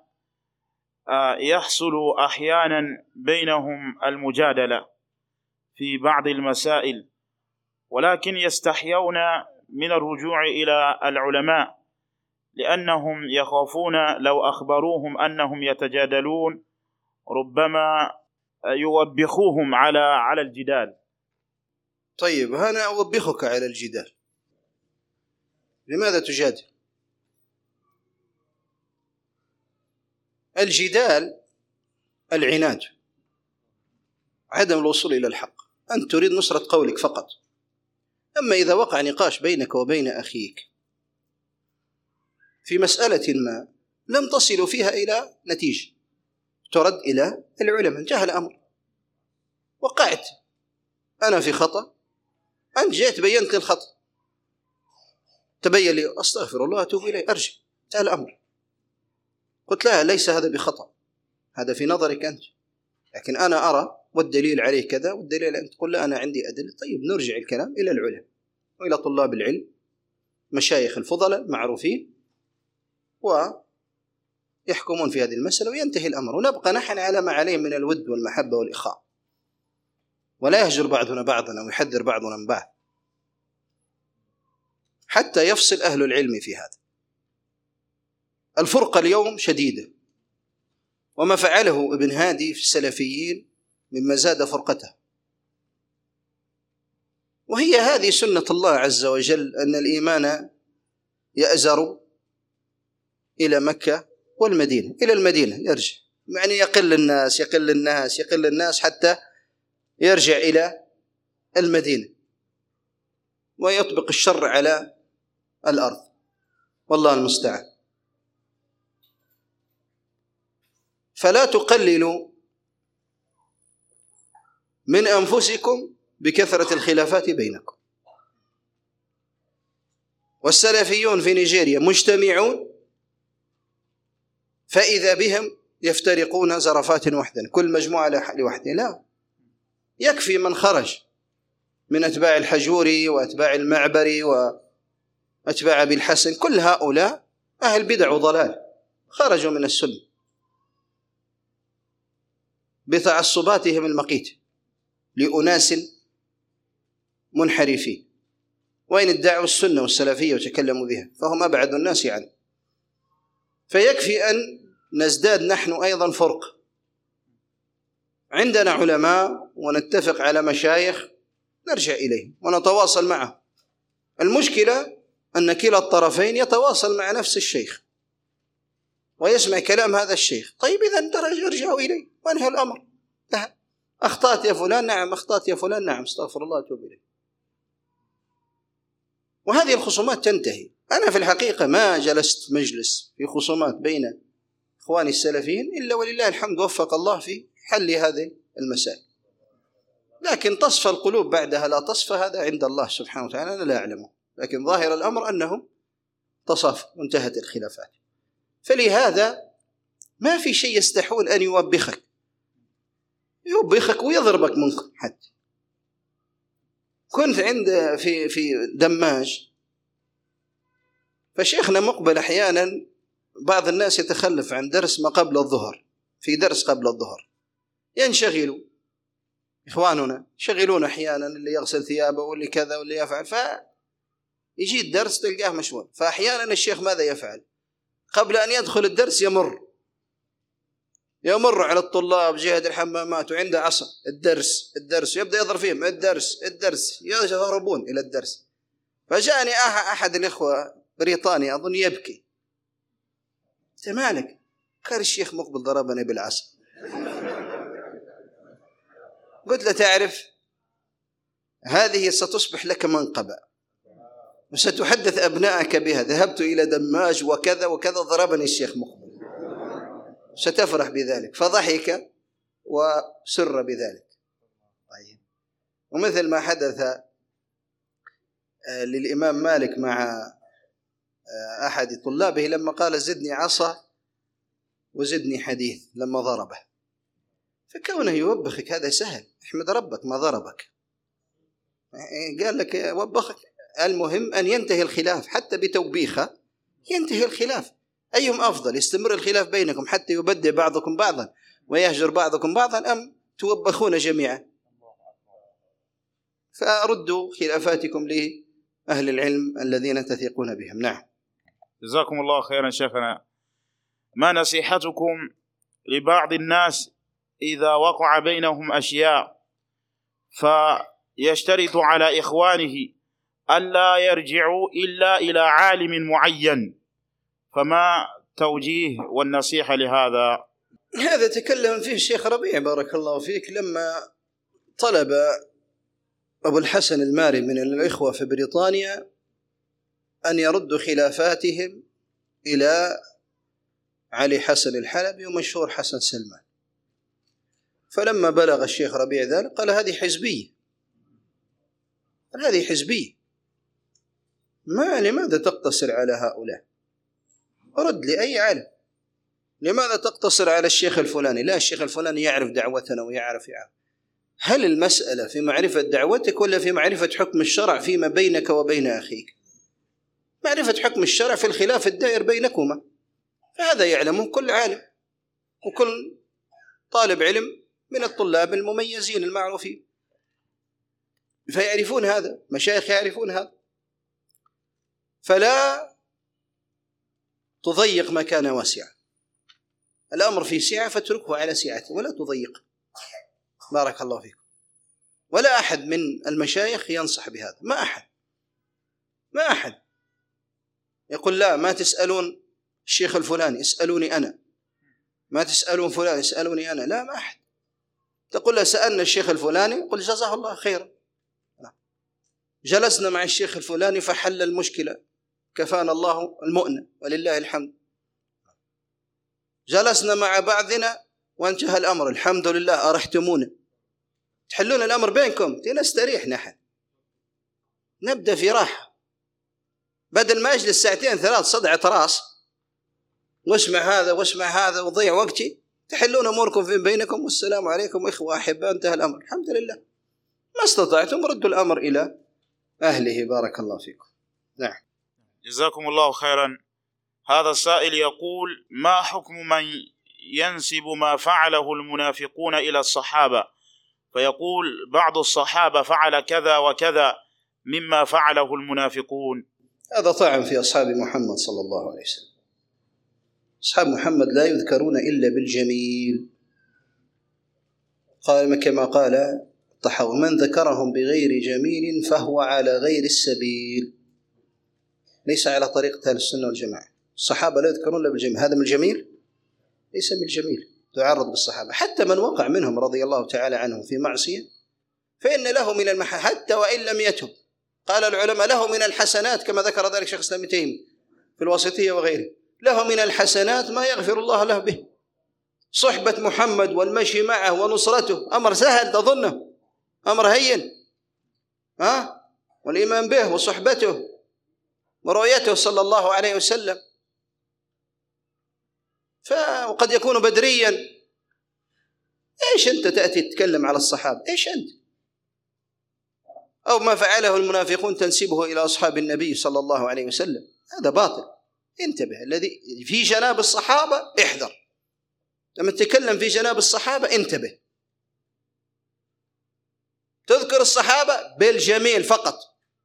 S1: يحصل أحيانا بينهم المجادلة في بعض المسائل ولكن يستحيون من الرجوع إلى العلماء، لأنهم يخافون لو أخبروهم أنهم يتجادلون ربما يوبخوهم على على الجدال.
S2: طيب أنا أوبخك على الجدال، لماذا تجادل؟ الجدال العناد، عدم الوصول إلى الحق، أنت تريد نصرة قولك فقط. أما إذا وقع نقاش بينك وبين أخيك في مسألة ما لم تصلوا فيها إلى نتيجة، ترد إلى العلماء، انتهى الأمر. وقعت أنا في خطأ، أنت جيت بينت لي الخطأ، تبين لي، أستغفر الله أتوب إليه، أرجع، انتهى الأمر. قلت لا، ليس هذا بخطأ، هذا في نظرك أنت، لكن أنا أرى والدليل عليه كذا والدليل، أنت تقول لا أنا عندي أدلة. طيب نرجع الكلام إلى العلماء وإلى طلاب العلم، مشايخ الفضلاء المعروفين، ويحكمون في هذه المسألة وينتهي الأمر، ونبقى نحن على ما عليه من الود والمحبة والإخاء، ولا يهجر بعضنا بعضنا ويحذر بعضنا من بعض، حتى يفصل أهل العلم في هذا. الفرقة اليوم شديدة، وما فعله ابن هادي في السلفيين مما زاد فرقته. وهي هذه سنة الله عز وجل، أن الإيمان يأزر إلى مكة والمدينة، إلى المدينة يرجع، يعني يقل الناس يقل الناس يقل الناس حتى يرجع إلى المدينة ويطبق الشر على الأرض، والله المستعان. فلا تقللوا من أنفسكم بكثرة الخلافات بينكم. والسلفيون في نيجيريا مجتمعون، فإذا بهم يفترقون زرفات وحدا، كل مجموعة لوحده. لا، يكفي من خرج من أتباع الحجوري وأتباع المعبري وأتباع أبي الحسن، كل هؤلاء أهل بدع وضلال، خرجوا من السنة بتعصباتهم المقيت لأناس منحرفين، وإن ادعوا السنة والسلفية وتكلموا بها فهم أبعد الناس عنه. فيكفي أن نزداد نحن أيضا فرق، عندنا علماء ونتفق على مشايخ نرجع إليهم ونتواصل معهم. المشكلة أن كلا الطرفين يتواصل مع نفس الشيخ ويسمع كلام هذا الشيخ. طيب إذا درجة ارجعوا إليه وانهى الأمر. لا، أخطأت يا فلان، نعم أخطأت يا فلان، نعم استغفر الله أتوب إليه، وهذه الخصومات تنتهي. أنا في الحقيقة ما جلست مجلس في خصومات بين إخواني السلفيين إلا ولله الحمد وفق الله في حل هذه المسائل، لكن تصفى القلوب بعدها لا تصفى، هذا عند الله سبحانه وتعالى، أنا لا أعلمه، لكن ظاهر الأمر أنهم تصافوا وانتهت الخلافات. فلهذا ما في شيء يستحول أن يوبخك يوبخك ويضربك منك. حتى كنت عند في في دماج، فشيخنا مقبل أحيانا بعض الناس يتخلف عن درس ما قبل الظهر، في درس قبل الظهر ينشغلوا إخواننا، يشغلون أحيانا اللي يغسل ثيابه واللي كذا واللي يفعل، فيجي الدرس تلقاه مشغول. فأحيانا الشيخ ماذا يفعل؟ قبل أن يدخل الدرس يمر يمر على الطلاب جهة الحمامات وعنده عصا، الدرس الدرس يبدأ يضرب فيهم، الدرس الدرس يهربون إلى الدرس. فجاءني أحد الإخوة بريطاني أظن يبكي، أنت مالك؟ قال الشيخ مقبل ضربني بالعصا. قلت له تعرف هذه ستصبح لك منقبة وستحدث أبنائك بها، ذهبت إلى دماج وكذا وكذا ضربني الشيخ مقبل، ستفرح بذلك. فضحك وسر بذلك. طيب، ومثل ما حدث للإمام مالك مع أحد طلابه لما قال زدني عصا وزدني حديث لما ضربه، فكونه يوبخك هذا سهل، احمد ربك ما ضربك، قال لك وبخك. المهم أن ينتهي الخلاف، حتى بتوبيخه ينتهي الخلاف. أيهم أفضل، يستمر الخلاف بينكم حتى يبدع بعضكم بعضا ويهجر بعضكم بعضا، أم توبخون جميعا؟ فأردوا خلافاتكم أهل العلم الذين تثقون بهم. نعم.
S1: جزاكم الله خيرا شيخنا. ما نصيحتكم لبعض الناس إذا وقع بينهم أشياء فيشترط على إخوانه ألا يرجعوا إلا إلى عالم معين، فما توجيه والنصيحة لهذا؟
S2: هذا تكلم فيه الشيخ ربيع بارك الله فيك لما طلب أبو الحسن الماري من الإخوة في بريطانيا أن يردوا خلافاتهم إلى علي حسن الحلبي ومشهور حسن سلمان. فلما بلغ الشيخ ربيع ذلك قال هذه حزبية، هذه حزبية، ما لماذا تقتصر على هؤلاء؟ رد لأي عالم. لماذا تقتصر على الشيخ الفلاني؟ لا، الشيخ الفلاني يعرف دعوتنا ويعرف يعرف. هل المسألة في معرفة دعوتك ولا في معرفة حكم الشرع فيما بينك وبين أخيك؟ معرفة حكم الشرع في الخلاف الدائر بينكما، فهذا يعلمه كل عالم وكل طالب علم من الطلاب المميزين المعروفين، فيعرفون هذا، مشايخ يعرفون هذا. فلا تضيق مكان واسع، الأمر في سعة فاتركه على سعته ولا تضيق. بارك الله فيكم. ولا أحد من المشايخ ينصح بهذا، ما أحد ما أحد يقول لا ما تسألون الشيخ الفلاني اسألوني أنا، ما تسألون فلان اسألوني أنا، لا ما أحد. تقول له سألنا الشيخ الفلاني قل جزاه الله خيرا، جلسنا مع الشيخ الفلاني فحل المشكلة كفانا الله المؤنة ولله الحمد، جلسنا مع بعضنا وانتهى الأمر الحمد لله أرحتمونا، تحلون الأمر بينكم نستريح نحن، نبدأ في راحة، بدل ما أجلس ساعتين ثلاث صدعة راس واسمع هذا واسمع هذا وضيع وقتي، تحلون أموركم في بينكم والسلام عليكم إخوة أحباء انتهى الأمر الحمد لله. ما استطعتم ردوا الأمر إلى أهله. بارك الله فيكم. نعم.
S1: جزاكم الله خيرا. هذا السائل يقول ما حكم من ينسب ما فعله المنافقون إلى الصحابة، فيقول بعض الصحابة فعل كذا وكذا مما فعله المنافقون؟
S2: هذا طعن في أصحاب محمد صلى الله عليه وسلم. أصحاب محمد لا يذكرون إلا بالجميل، قال كما قال الطحاوي من ذكرهم بغير جميل فهو على غير السبيل، ليس على طريقة أهل السنة والجماعة. الصحابة لا يذكرون إلا بالجميل، هذا من الجميل؟ ليس من الجميل تعرض بالصحابة. حتى من وقع منهم رضي الله تعالى عنهم في معصية فإن له من المح حتى وإن لم يتب، قال العلماء له من الحسنات كما ذكر ذلك شيخ الإسلام ابن تيمية في الواسطية وغيره، له من الحسنات ما يغفر الله له به. صحبة محمد والمشي معه ونصرته أمر سهل تظنه أمر هين؟ ها؟ والإيمان به وصحبته ورؤيته صلى الله عليه وسلم، فقد يكون بدريا. إيش أنت تأتي تتكلم على الصحابة؟ إيش أنت؟ أو ما فعله المنافقون تنسبه إلى أصحاب النبي صلى الله عليه وسلم، هذا باطل. انتبه، الذي في جناب الصحابة احذر، لما تتكلم في جناب الصحابة انتبه، تذكر الصحابة بالجميل فقط،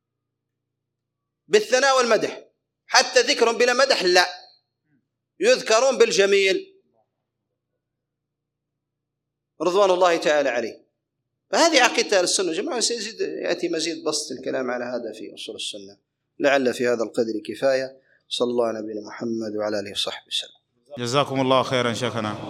S2: بالثناء والمدح، حتى ذكرهم بلا مدح لا، يذكرون بالجميل رضوان الله تعالى عليه. فهذه عقيدة أهل السنة والجماعة. سيزيد يأتي مزيد بسط الكلام على هذا في أصول السنة، لعل في هذا القدر كفاية. صلى الله على نبينا محمد وعلى آله وصحبه وسلم.
S1: جزاكم الله خيرا شيخنا.